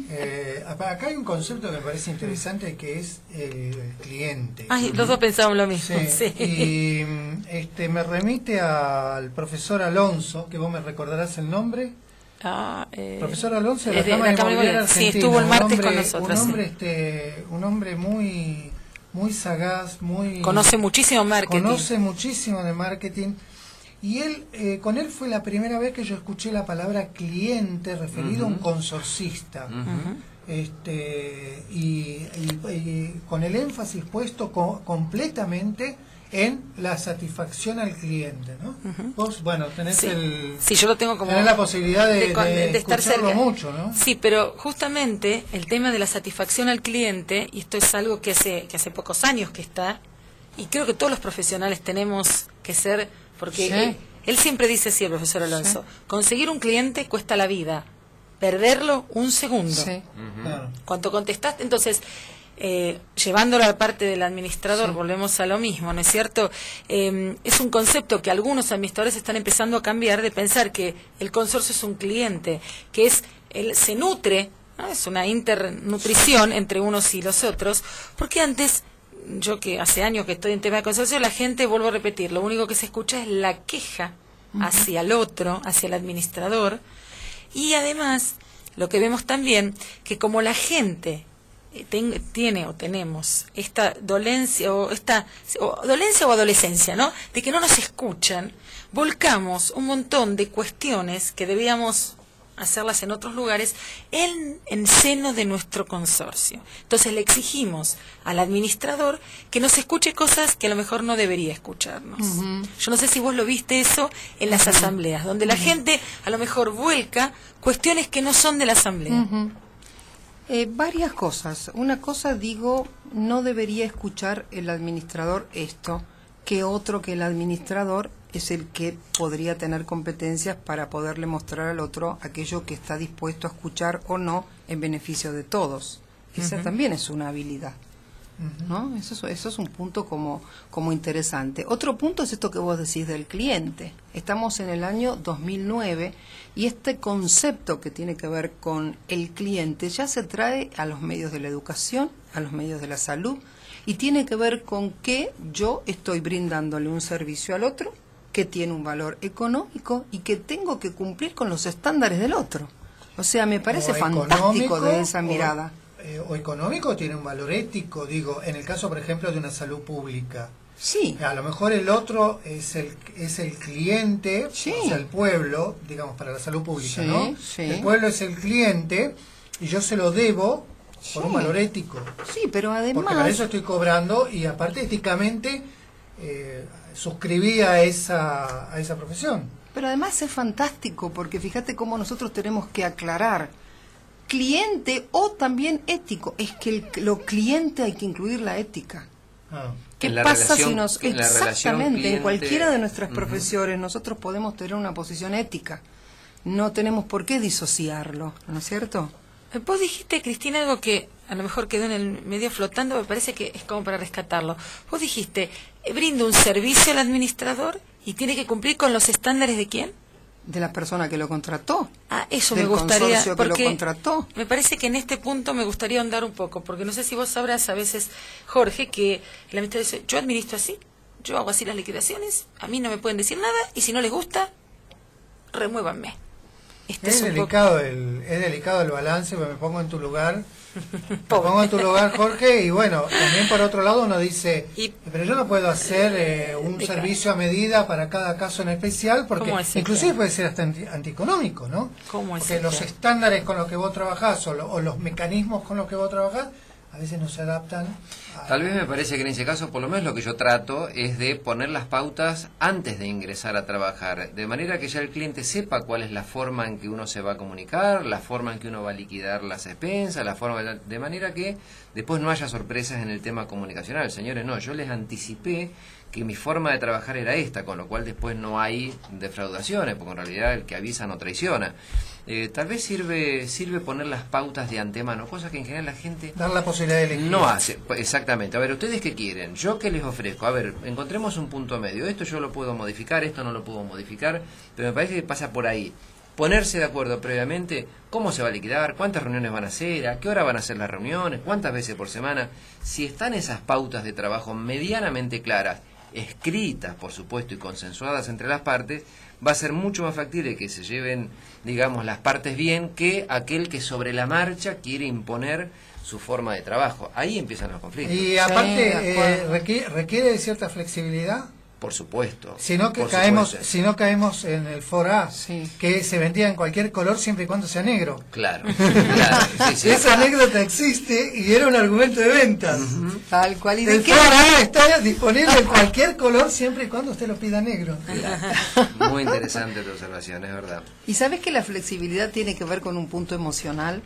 Acá hay un concepto que me parece interesante, que es el cliente. Ay, los dos pensamos lo mismo. Sí. Y me remite al profesor Alonso, que vos me recordarás el nombre. Profesor Alonso de la Cámara Inmobiliaria Argentina. Sí, estuvo el martes con nosotros. Un hombre muy sagaz, conoce muchísimo marketing. Conoce muchísimo de marketing. Y con él fue la primera vez que yo escuché la palabra cliente referido a un consorcista. Y con el énfasis puesto completamente en la satisfacción al cliente, ¿no? Vos, bueno, tenés yo lo tengo como tenés la posibilidad de estar escucharlo cerca. mucho, ¿no? Sí, pero justamente el tema de la satisfacción al cliente, y esto es algo que hace pocos años que está, y creo que todos los profesionales tenemos que ser, porque él siempre dice así, el profesor Alonso, conseguir un cliente cuesta la vida, perderlo un segundo. Claro. Cuando contestaste, entonces, llevándolo a la parte del administrador, volvemos a lo mismo, ¿no es cierto? Es un concepto que algunos administradores están empezando a cambiar, de pensar que el consorcio es un cliente, que él se nutre ¿no? Es una internutrición entre unos y los otros, porque antes, yo que hace años que estoy en tema de consorcio, la gente, vuelvo a repetir, lo único que se escucha es la queja hacia el otro, hacia el administrador, y además lo que vemos también, que como la gente tiene o tenemos esta dolencia o adolescencia, ¿no? De que no nos escuchan, volcamos un montón de cuestiones que debíamos hacerlas en otros lugares en seno de nuestro consorcio. Entonces le exigimos al administrador que nos escuche cosas que a lo mejor no debería escucharnos. Yo no sé si vos lo viste eso en las asambleas, donde la gente a lo mejor vuelca cuestiones que no son de la asamblea. Varias cosas. Una cosa, digo, no debería escuchar el administrador esto, que otro que el administrador es el que podría tener competencias para poderle mostrar al otro aquello que está dispuesto a escuchar o no en beneficio de todos. Esa también es una habilidad, ¿no? Eso es un punto como interesante. Otro punto es esto que vos decís del cliente. Estamos en el año 2009 y este concepto que tiene que ver con el cliente ya se trae a los medios de la educación, a los medios de la salud, y tiene que ver con que yo estoy brindándole un servicio al otro que tiene un valor económico y que tengo que cumplir con los estándares del otro. O sea, me parece fantástico de esa mirada. O económico, tiene un valor ético, digo, en el caso, por ejemplo, de una salud pública. Sí. A lo mejor el otro es el cliente, Sí. o sea, el pueblo, digamos, para la salud pública, Sí, ¿no? sí. El pueblo es el cliente y yo se lo debo por un valor ético. Sí, pero además... Porque para eso estoy cobrando y aparte éticamente suscribí a esa profesión. Pero además es fantástico porque fíjate cómo nosotros tenemos que aclarar cliente o también ético. Es que lo cliente hay que incluir la ética. ¿Qué pasa si nos... Exactamente, en cualquiera de nuestras profesiones nosotros podemos tener una posición ética. No tenemos por qué disociarlo, ¿no es cierto? Vos dijiste, Cristina, algo que a lo mejor quedó en el medio flotando, me parece que es como para rescatarlo. Vos dijiste, brinda un servicio al administrador y tiene que cumplir con los estándares ¿de quién? De la persona que lo contrató. Ah, eso del me gustaría, consorcio que lo porque contrató. me parece que en este punto me gustaría ahondar un poco, porque no sé si vos sabrás a veces, Jorge, que el administrador dice, yo administro así, yo hago así las liquidaciones, a mí no me pueden decir nada, y si no les gusta, remuévanme. Es delicado el balance, me pongo en tu lugar. Me pongo en tu lugar, Jorge, y bueno, también por otro lado uno dice, pero yo no puedo hacer un servicio a medida para cada caso en especial, porque inclusive puede ser hasta antieconómico, ¿no? Porque los estándares con los que vos trabajás o los mecanismos con los que vos trabajás a veces no se adaptan. Tal vez me parece que en ese caso, por lo menos lo que yo trato es de poner las pautas antes de ingresar a trabajar, de manera que ya el cliente sepa cuál es la forma en que uno se va a comunicar, la forma en que uno va a liquidar las expensas, de manera que después no haya sorpresas en el tema comunicacional. Señores, no, yo les anticipé que mi forma de trabajar era esta, con lo cual después no hay defraudaciones, porque en realidad el que avisa no traiciona. Tal vez sirve poner las pautas de antemano, cosa que en general la gente dar la posibilidad de elegir. No hace. Exactamente. A ver, ¿ustedes qué quieren? ¿Yo qué les ofrezco? A ver, encontremos un punto medio. Esto yo lo puedo modificar, esto no lo puedo modificar, pero me parece que pasa por ahí. Ponerse de acuerdo previamente, cómo se va a liquidar, cuántas reuniones van a hacer, a qué hora van a hacer las reuniones, cuántas veces por semana. Si están esas pautas de trabajo medianamente claras, escritas, por supuesto, y consensuadas entre las partes, va a ser mucho más factible que se lleven, digamos, las partes bien que aquel que sobre la marcha quiere imponer su forma de trabajo. Ahí empiezan los conflictos. Y aparte requiere de cierta flexibilidad. Por supuesto. Si no caemos en el fora, que se vendía en cualquier color siempre y cuando sea negro. Claro. Sí. Esa anécdota existe y era un argumento de ventas. Tal cual. ¿Y el fora está disponible en cualquier color siempre y cuando usted lo pida negro. Claro. Muy interesante tu observación, es verdad. ¿Y sabes que la flexibilidad tiene que ver con un punto emocional?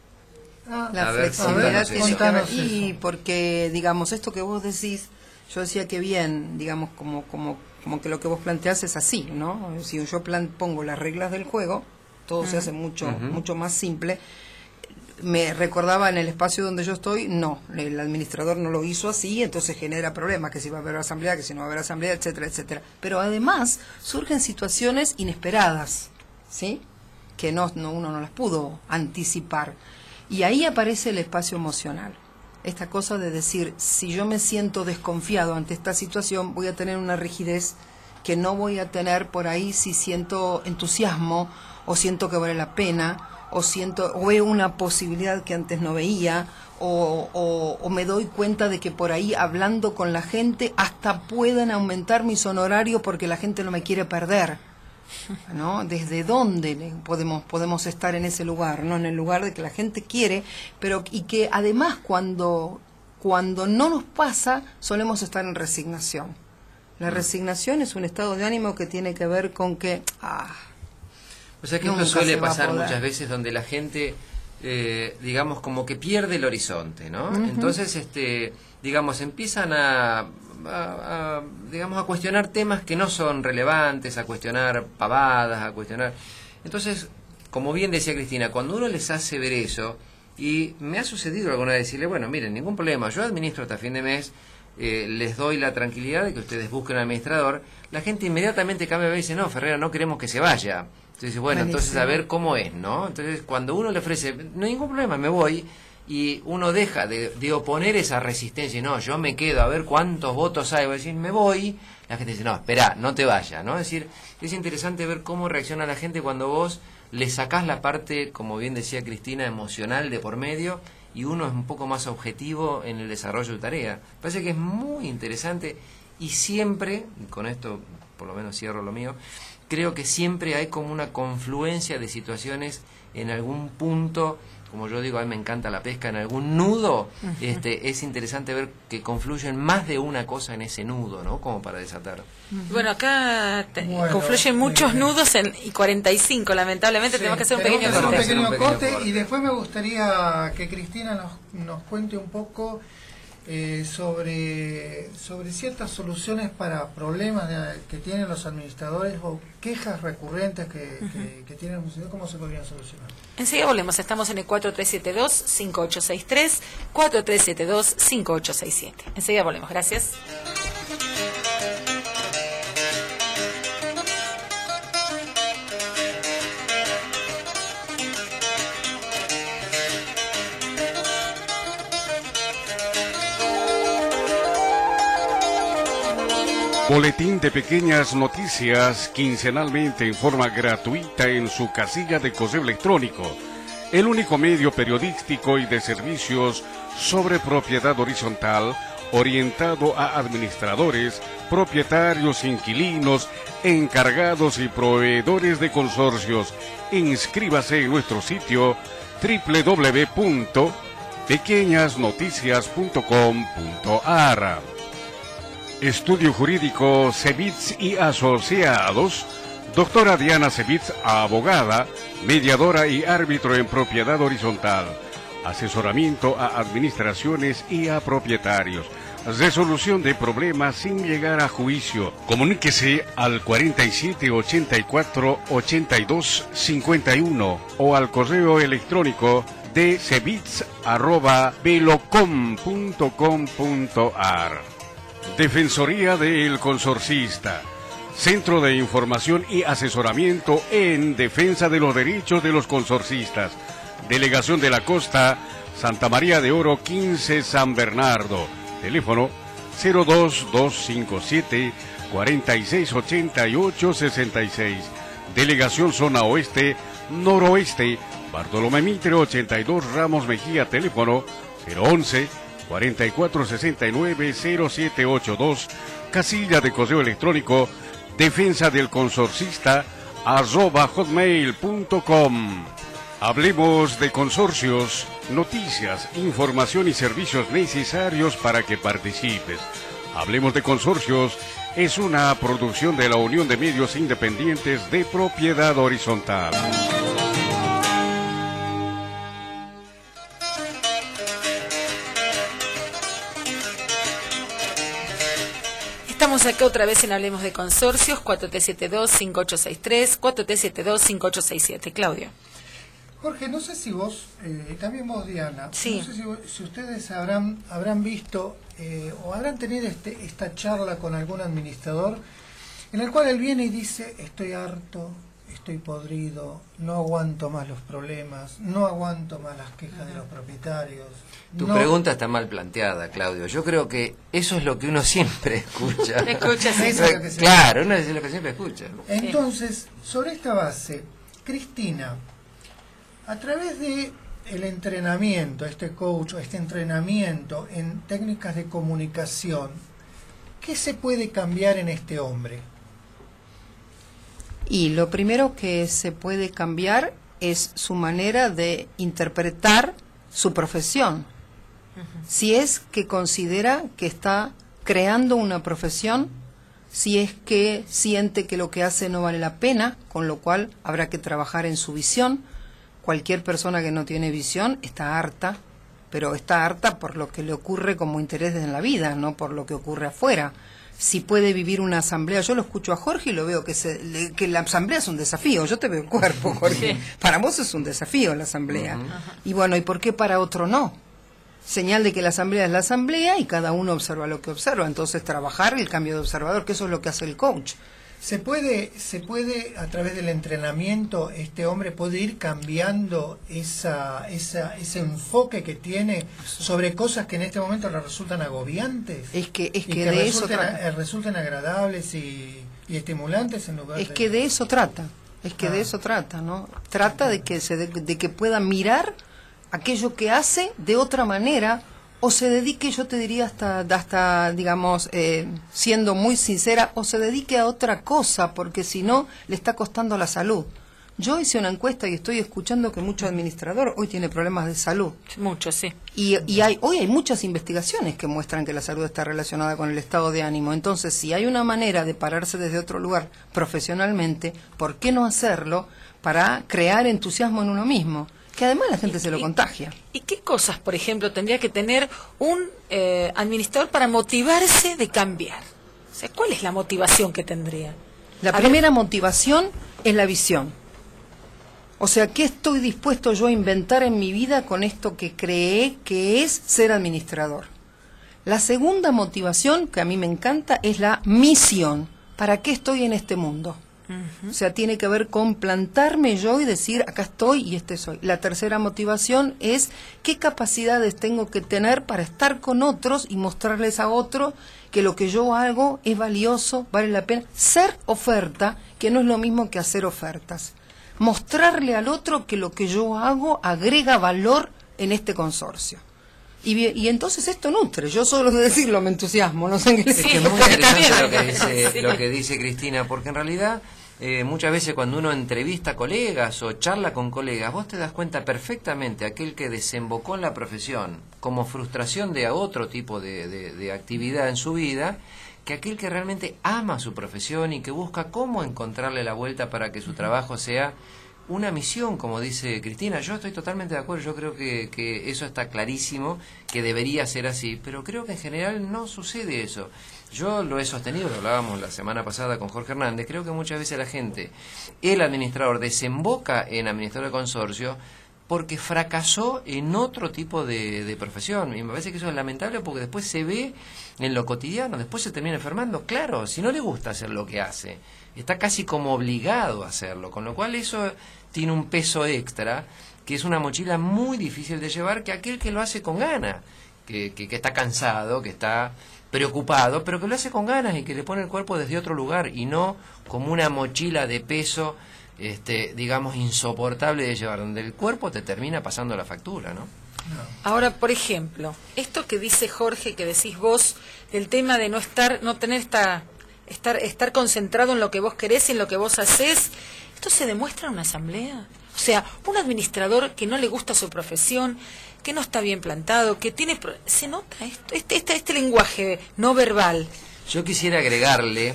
La flexibilidad tiene que ver, y porque, digamos, esto que vos decís, yo decía que bien, digamos, como que lo que vos planteás es así, ¿no? Si yo pongo las reglas del juego, todo se hace mucho más simple. Me recordaba en el espacio donde yo estoy, no, el administrador no lo hizo así, entonces genera problemas, que si va a haber asamblea, que si no va a haber asamblea, etcétera, etcétera. Pero además surgen situaciones inesperadas, ¿sí? Que uno no las pudo anticipar. Y ahí aparece el espacio emocional. Esta cosa de decir, si yo me siento desconfiado ante esta situación, voy a tener una rigidez que no voy a tener por ahí si siento entusiasmo, o siento que vale la pena, o veo una posibilidad que antes no veía, o me doy cuenta de que por ahí hablando con la gente hasta pueden aumentar mis honorarios porque la gente no me quiere perder, ¿no? ¿Desde dónde podemos estar en ese lugar? ¿No? En el lugar de que la gente quiere, pero y que además cuando no nos pasa solemos estar en resignación. La resignación es un estado de ánimo que tiene que ver con que o sea que esto suele pasar muchas veces donde la gente digamos como que pierde el horizonte, ¿no? Entonces digamos empiezan digamos a cuestionar temas que no son relevantes, a cuestionar pavadas, a cuestionar. Entonces, como bien decía Cristina, cuando uno les hace ver eso, y me ha sucedido alguna vez decirle, bueno, miren, ningún problema, yo administro hasta fin de mes, les doy la tranquilidad de que ustedes busquen un administrador, la gente inmediatamente cambia y dice, no, Ferreira, no queremos que se vaya. Entonces, bueno, entonces a ver cómo es, ¿no? Entonces, cuando uno le ofrece, no hay ningún problema, me voy, y uno deja de oponer esa resistencia, y no, yo me quedo a ver cuántos votos hay, voy a decir, me voy, la gente dice, no, espera, no te vayas, ¿no? Es decir, es interesante ver cómo reacciona la gente cuando vos le sacás la parte, como bien decía Cristina, emocional de por medio, y uno es un poco más objetivo en el desarrollo de tarea. Parece que es muy interesante, y siempre, con esto por lo menos cierro lo mío, creo que siempre hay como una confluencia de situaciones en algún punto, como yo digo, a mí me encanta la pesca, en algún nudo, es interesante ver que confluyen más de una cosa en ese nudo, ¿no? Como para desatar. Bueno, acá confluyen muchos nudos y 45, lamentablemente tenemos que hacer un pequeño corte. Y después me gustaría que Cristina nos cuente un poco sobre ciertas soluciones para problemas que tienen los administradores o quejas recurrentes que tienen, ¿cómo se podrían solucionar? Enseguida volvemos, estamos en el 4372-5863, 4372-5867. Enseguida volvemos, gracias. Boletín de pequeñas noticias quincenalmente en forma gratuita en su casilla de correo electrónico. El único medio periodístico y de servicios sobre propiedad horizontal orientado a administradores, propietarios, inquilinos, encargados y proveedores de consorcios. Inscríbase en nuestro sitio www.pequeñasnoticias.com.ar. Estudio Jurídico Cebits y Asociados, doctora Diana Cebits, abogada, mediadora y árbitro en propiedad horizontal, asesoramiento a administraciones y a propietarios, resolución de problemas sin llegar a juicio. Comuníquese al 4784-8251 o al correo electrónico de cebits@velocom.com.ar. Defensoría del Consorcista, Centro de Información y Asesoramiento en Defensa de los Derechos de los Consorcistas, Delegación de la Costa, Santa María de Oro 15, San Bernardo, teléfono 02257 468866, Delegación Zona Oeste, Noroeste, Bartolomé Mitre 82, Ramos Mejía, teléfono 011 4469-0782, casilla de correo electrónico defensa del consorcista @hotmail.com. Hablemos de consorcios, noticias, información y servicios necesarios para que participes. Hablemos de consorcios es una producción de la Unión de Medios Independientes de Propiedad Horizontal. Estamos acá otra vez en Hablemos de Consorcios, 4372-5863, 4372-5867. Claudio. Jorge, no sé si vos, también vos, Diana, sí. No sé si ustedes habrán visto o habrán tenido esta charla con algún administrador en el cual él viene y dice, estoy harto, estoy podrido, no aguanto más los problemas, no aguanto más las quejas de los propietarios. Tu pregunta está mal planteada, Claudio. Yo creo que eso es lo que uno siempre escucha. Claro, uno es lo que siempre escucha. Entonces, sobre esta base, Cristina, a través de el entrenamiento, este coach, este entrenamiento en técnicas de comunicación, ¿qué se puede cambiar en este hombre? Y lo primero que se puede cambiar es su manera de interpretar su profesión. Si es que considera que está creando una profesión, si es que siente que lo que hace no vale la pena, con lo cual habrá que trabajar en su visión. Cualquier persona que no tiene visión está harta, pero está harta por lo que le ocurre como interés en la vida, no por lo que ocurre afuera. Si puede vivir una asamblea, yo lo escucho a Jorge y lo veo que la asamblea es un desafío. Yo te veo el cuerpo, Jorge. Sí. Para vos es un desafío la asamblea. Y bueno, ¿y por qué para otro no? Señal de que la asamblea es la asamblea y cada uno observa lo que observa. Entonces trabajar el cambio de observador, que eso es lo que hace el coach. ¿Se puede, a través del entrenamiento, este hombre puede ir cambiando ese enfoque que tiene sobre cosas que en este momento le resultan agobiantes? Es que de eso trata. Resulten agradables y estimulantes en lugar de... Es que de eso trata, de eso trata, ¿no? Trata de que pueda mirar aquello que hace de otra manera, o se dedique, yo te diría hasta digamos, siendo muy sincera, o se dedique a otra cosa, porque si no, le está costando la salud. Yo hice una encuesta y estoy escuchando que mucho administrador hoy tiene problemas de salud. Mucho, sí. Y hoy hay muchas investigaciones que muestran que la salud está relacionada con el estado de ánimo. Entonces, si hay una manera de pararse desde otro lugar profesionalmente, ¿por qué no hacerlo para crear entusiasmo en uno mismo? Que además la gente se lo contagia. ¿Y qué cosas, por ejemplo, tendría que tener un administrador para motivarse de cambiar? O sea, ¿cuál es la motivación que tendría? La primera motivación es la visión. O sea, ¿qué estoy dispuesto yo a inventar en mi vida con esto que creé que es ser administrador? La segunda motivación, que a mí me encanta, es la misión. ¿Para qué estoy en este mundo? O sea, tiene que ver con plantarme yo y decir, acá estoy y este soy. La tercera motivación es qué capacidades tengo que tener para estar con otros y mostrarles a otros que lo que yo hago es valioso, vale la pena. Ser oferta, que no es lo mismo que hacer ofertas. Mostrarle al otro que lo que yo hago agrega valor en este consorcio. Y entonces esto nutre. Yo solo de decirlo me entusiasmo, no sé en qué. Es que es muy interesante lo que dice Cristina, porque en realidad muchas veces cuando uno entrevista colegas o charla con colegas, vos te das cuenta perfectamente aquel que desembocó en la profesión como frustración de otro tipo de actividad en su vida, que aquel que realmente ama su profesión y que busca cómo encontrarle la vuelta para que su trabajo sea una misión, como dice Cristina. Yo estoy totalmente de acuerdo, yo creo que eso está clarísimo, que debería ser así, pero creo que en general no sucede eso. Yo lo he sostenido, lo hablábamos la semana pasada con Jorge Hernández, creo que muchas veces la gente, el administrador, desemboca en administrador de consorcio porque fracasó en otro tipo de profesión, y me parece que eso es lamentable porque después se ve en lo cotidiano, después se termina enfermando. Claro, si no le gusta hacer lo que hace, está casi como obligado a hacerlo, con lo cual eso tiene un peso extra, que es una mochila muy difícil de llevar, que aquel que lo hace con ganas, que está cansado, que está preocupado, pero que lo hace con ganas y que le pone el cuerpo desde otro lugar y no como una mochila de peso, digamos, insoportable de llevar, donde el cuerpo te termina pasando la factura, ¿no? Ahora, por ejemplo, esto que dice Jorge, que decís vos, del tema de no tener estar concentrado en lo que vos querés y en lo que vos hacés, ¿esto se demuestra en una asamblea? O sea, un administrador que no le gusta su profesión, que no está bien plantado, que tiene... ¿Se nota este lenguaje no verbal? Yo quisiera agregarle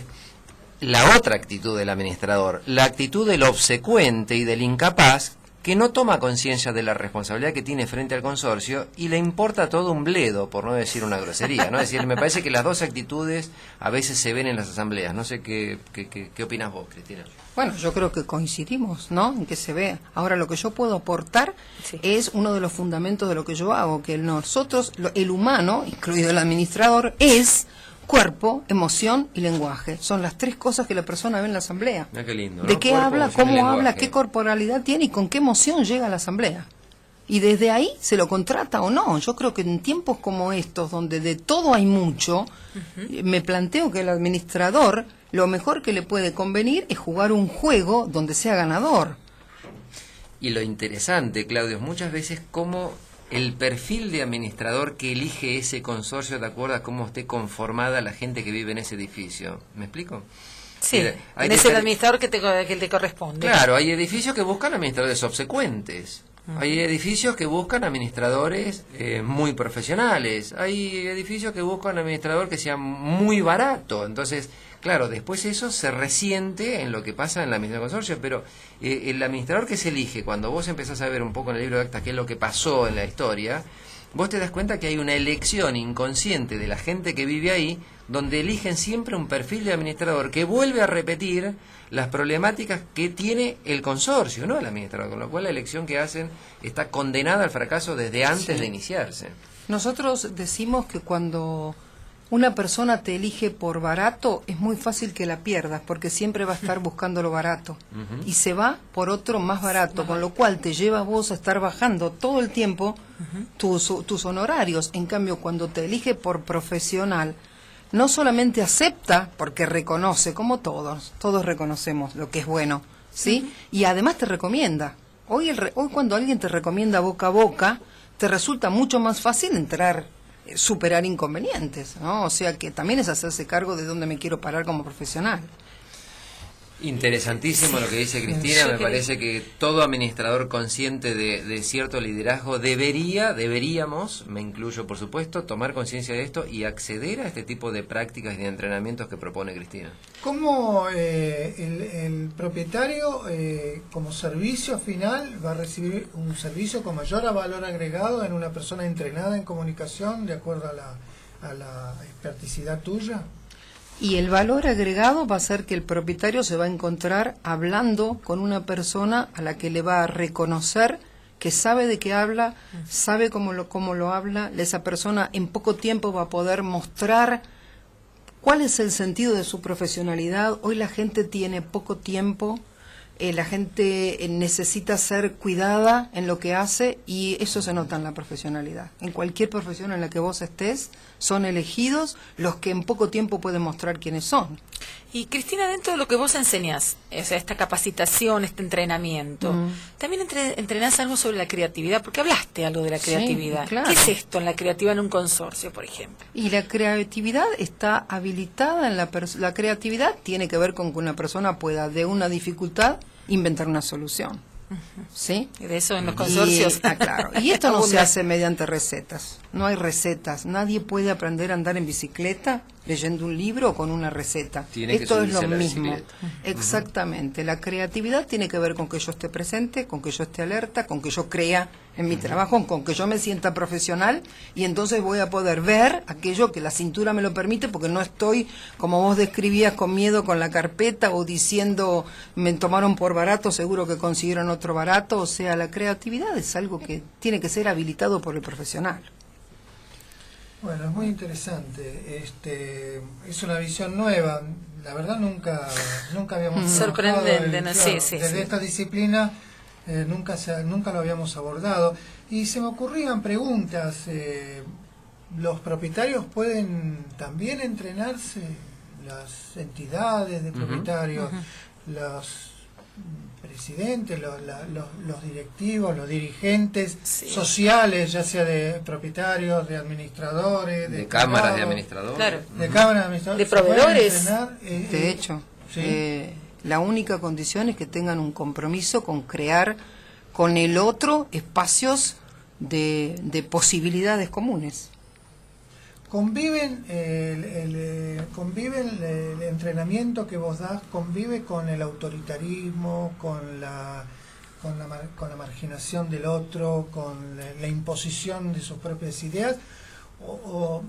la otra actitud del administrador, la actitud del obsecuente y del incapaz, que no toma conciencia de la responsabilidad que tiene frente al consorcio y le importa todo un bledo, por no decir una grosería, ¿no? Es decir, me parece que las dos actitudes a veces se ven en las asambleas. No sé qué opinas vos, Cristina. Bueno, yo creo que coincidimos, ¿no?, en que se ve. Ahora, lo que yo puedo aportar es uno de los fundamentos de lo que yo hago, que nosotros, el humano, incluido el administrador, es cuerpo, emoción y lenguaje. Son las 3 cosas que la persona ve en la asamblea. Ah, qué lindo, ¿no? De qué Cuerpo, habla, emoción y cómo habla, lenguaje. qué corporalidad tiene y con qué emoción llega a la asamblea. Y desde ahí se lo contrata o no. Yo creo que en tiempos como estos, donde de todo hay mucho, me planteo que el administrador, lo mejor que le puede convenir es jugar un juego donde sea ganador. Y lo interesante, Claudio, es muchas veces cómo el perfil de administrador que elige ese consorcio de acuerdo a cómo esté conformada la gente que vive en ese edificio. ¿Me explico? Sí, Hay es el administrador que te corresponde. Claro, hay edificios que buscan administradores obsecuentes. Hay edificios que buscan administradores muy profesionales. Hay edificios que buscan administrador que sea muy barato. Entonces, claro, después eso se resiente en lo que pasa en la administración de consorcio, pero el administrador que se elige, cuando vos empezás a ver un poco en el libro de actas qué es lo que pasó en la historia, vos te das cuenta que hay una elección inconsciente de la gente que vive ahí, donde eligen siempre un perfil de administrador que vuelve a repetir las problemáticas que tiene el consorcio, no el administrador, con lo cual la elección que hacen está condenada al fracaso desde antes de iniciarse. Nosotros decimos que cuando una persona te elige por barato, es muy fácil que la pierdas, porque siempre va a estar buscando lo barato. Y se va por otro más barato, con lo cual te lleva a vos a estar bajando todo el tiempo tus honorarios. En cambio, cuando te elige por profesional, no solamente acepta, porque reconoce, como todos reconocemos lo que es bueno, ¿sí? Y además te recomienda. Hoy cuando alguien te recomienda boca a boca, te resulta mucho más fácil entrar, superar inconvenientes, ¿no? O sea que también es hacerse cargo de dónde me quiero parar como profesional. Interesantísimo lo que dice Cristina. Me parece que todo administrador consciente de cierto liderazgo deberíamos, me incluyo por supuesto, tomar conciencia de esto y acceder a este tipo de prácticas y de entrenamientos que propone Cristina. ¿Cómo el propietario como servicio final va a recibir un servicio con mayor valor agregado en una persona entrenada en comunicación de acuerdo a la experticidad tuya? Y el valor agregado va a ser que el propietario se va a encontrar hablando con una persona a la que le va a reconocer que sabe de qué habla, sabe cómo lo habla. Esa persona en poco tiempo va a poder mostrar cuál es el sentido de su profesionalidad. Hoy la gente tiene poco tiempo, la gente necesita ser cuidada en lo que hace y eso se nota en la profesionalidad. En cualquier profesión en la que vos estés, son elegidos los que en poco tiempo pueden mostrar quiénes son. Y Cristina, dentro de lo que vos enseñás, o sea, esta capacitación, este entrenamiento, también entrenás algo sobre la creatividad, porque hablaste algo de la creatividad. Sí, claro. ¿Qué es esto en la creatividad en un consorcio, por ejemplo? Y la creatividad está habilitada en la creatividad tiene que ver con que una persona pueda de una dificultad inventar una solución. ¿Sí? Y de eso en los consorcios. Claro. Y esto no se hace mediante recetas. No hay recetas. Nadie puede aprender a andar en bicicleta leyendo un libro o con una receta. Esto es lo mismo. Exactamente. La creatividad tiene que ver con que yo esté presente, con que yo esté alerta, con que yo crea en mi trabajo, con que yo me sienta profesional y entonces voy a poder ver aquello que la cintura me lo permite porque no estoy, como vos describías, con miedo con la carpeta o diciendo me tomaron por barato, seguro que consiguieron otro barato. O sea, la creatividad es algo que tiene que ser habilitado por el profesional. Bueno, es muy interesante. Es una visión nueva. La verdad nunca habíamos sorprendente, ¿no? Claro, Sí. desde esta disciplina nunca lo habíamos abordado. Y se me ocurrían preguntas. ¿Los propietarios pueden también entrenarse? Las entidades de propietarios, los presidentes, los directivos, los dirigentes sociales, ya sea de propietarios, de administradores, de cámaras de administradores, claro, de cámaras de administradores, de proveedores. De hecho, la única condición es que tengan un compromiso con crear con el otro espacios de posibilidades comunes. ¿Conviven el entrenamiento que vos das, convive con el autoritarismo, con la marginación del otro, con la imposición de sus propias ideas, o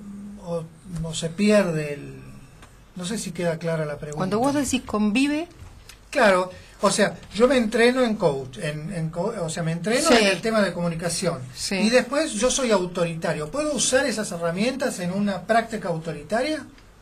se pierde no sé si queda clara la pregunta? Cuando vos decís convive... Claro, o sea, yo me entreno en coach, o sea, me entreno en el tema de comunicación. Sí. Y después yo soy autoritario. ¿Puedo usar esas herramientas en una práctica autoritaria?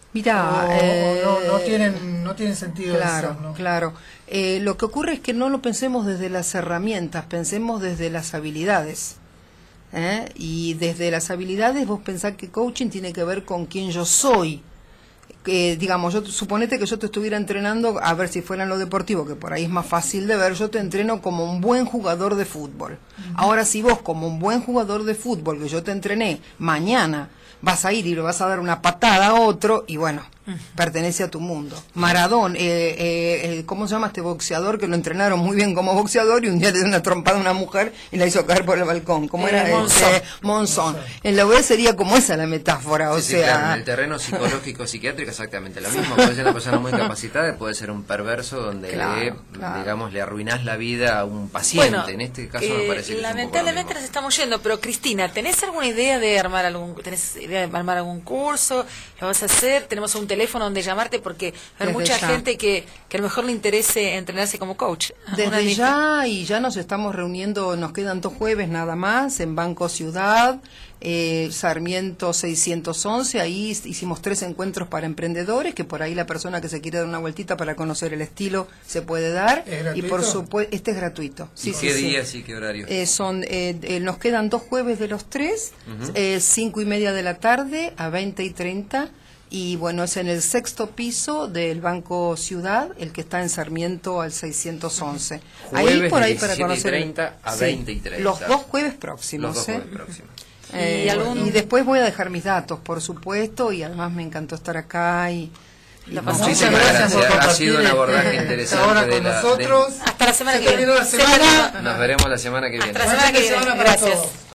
Mira, no tienen sentido claro, de ser, ¿no? Claro. Lo que ocurre es que no lo pensemos desde las herramientas, pensemos desde las habilidades. Y desde las habilidades vos pensás que coaching tiene que ver con quién yo soy. Digamos, suponete que yo te estuviera entrenando, a ver si fuera en lo deportivo, que por ahí es más fácil de ver, yo te entreno como un buen jugador de fútbol. Ahora, si vos como un buen jugador de fútbol que yo te entrené, mañana vas a ir y le vas a dar una patada a otro, y bueno, pertenece a tu mundo. Maradona, ¿cómo se llama este boxeador que lo entrenaron muy bien como boxeador y un día le dio una trompada a una mujer y la hizo caer por el balcón? ¿Cómo era? Monzón. En la web sería como esa la metáfora, o sea... Claro, en el terreno psicológico, psiquiátrico, exactamente lo mismo. Puede ser una persona muy capacitada, puede ser un perverso donde digamos, le arruinás la vida a un paciente. Bueno, en este caso me parece que lamentablemente nos estamos yendo, pero Cristina, ¿tenés alguna idea de armar algún curso? ¿Lo vas a hacer? ¿Tenemos un teléfono donde llamarte? Porque hay mucha gente que a lo mejor le interese entrenarse como coach. Desde ya, y ya nos estamos reuniendo, nos quedan 2 jueves nada más, en Banco Ciudad, Sarmiento 611, ahí hicimos 3 encuentros para emprendedores, que por ahí la persona que se quiere dar una vueltita para conocer el estilo se puede dar. Y por supuesto, este es gratuito. ¿Y qué días y qué horario? Nos quedan 2 jueves de los 3, 5:30 de la tarde a 20:30. Y bueno, es en el 6º piso del Banco Ciudad, el que está en Sarmiento al 611. Jueves ahí por ahí de para conocer 17:30 a 20:30. Los 2 jueves próximos. Los 2 jueves próximos. Y después voy a dejar mis datos, por supuesto, y además me encantó estar acá y muchísimas gracias. Ha sido un abordaje interesante ahora con nosotros. Hasta la semana que viene. Nos veremos la semana que viene. Hasta la semana que viene. Gracias.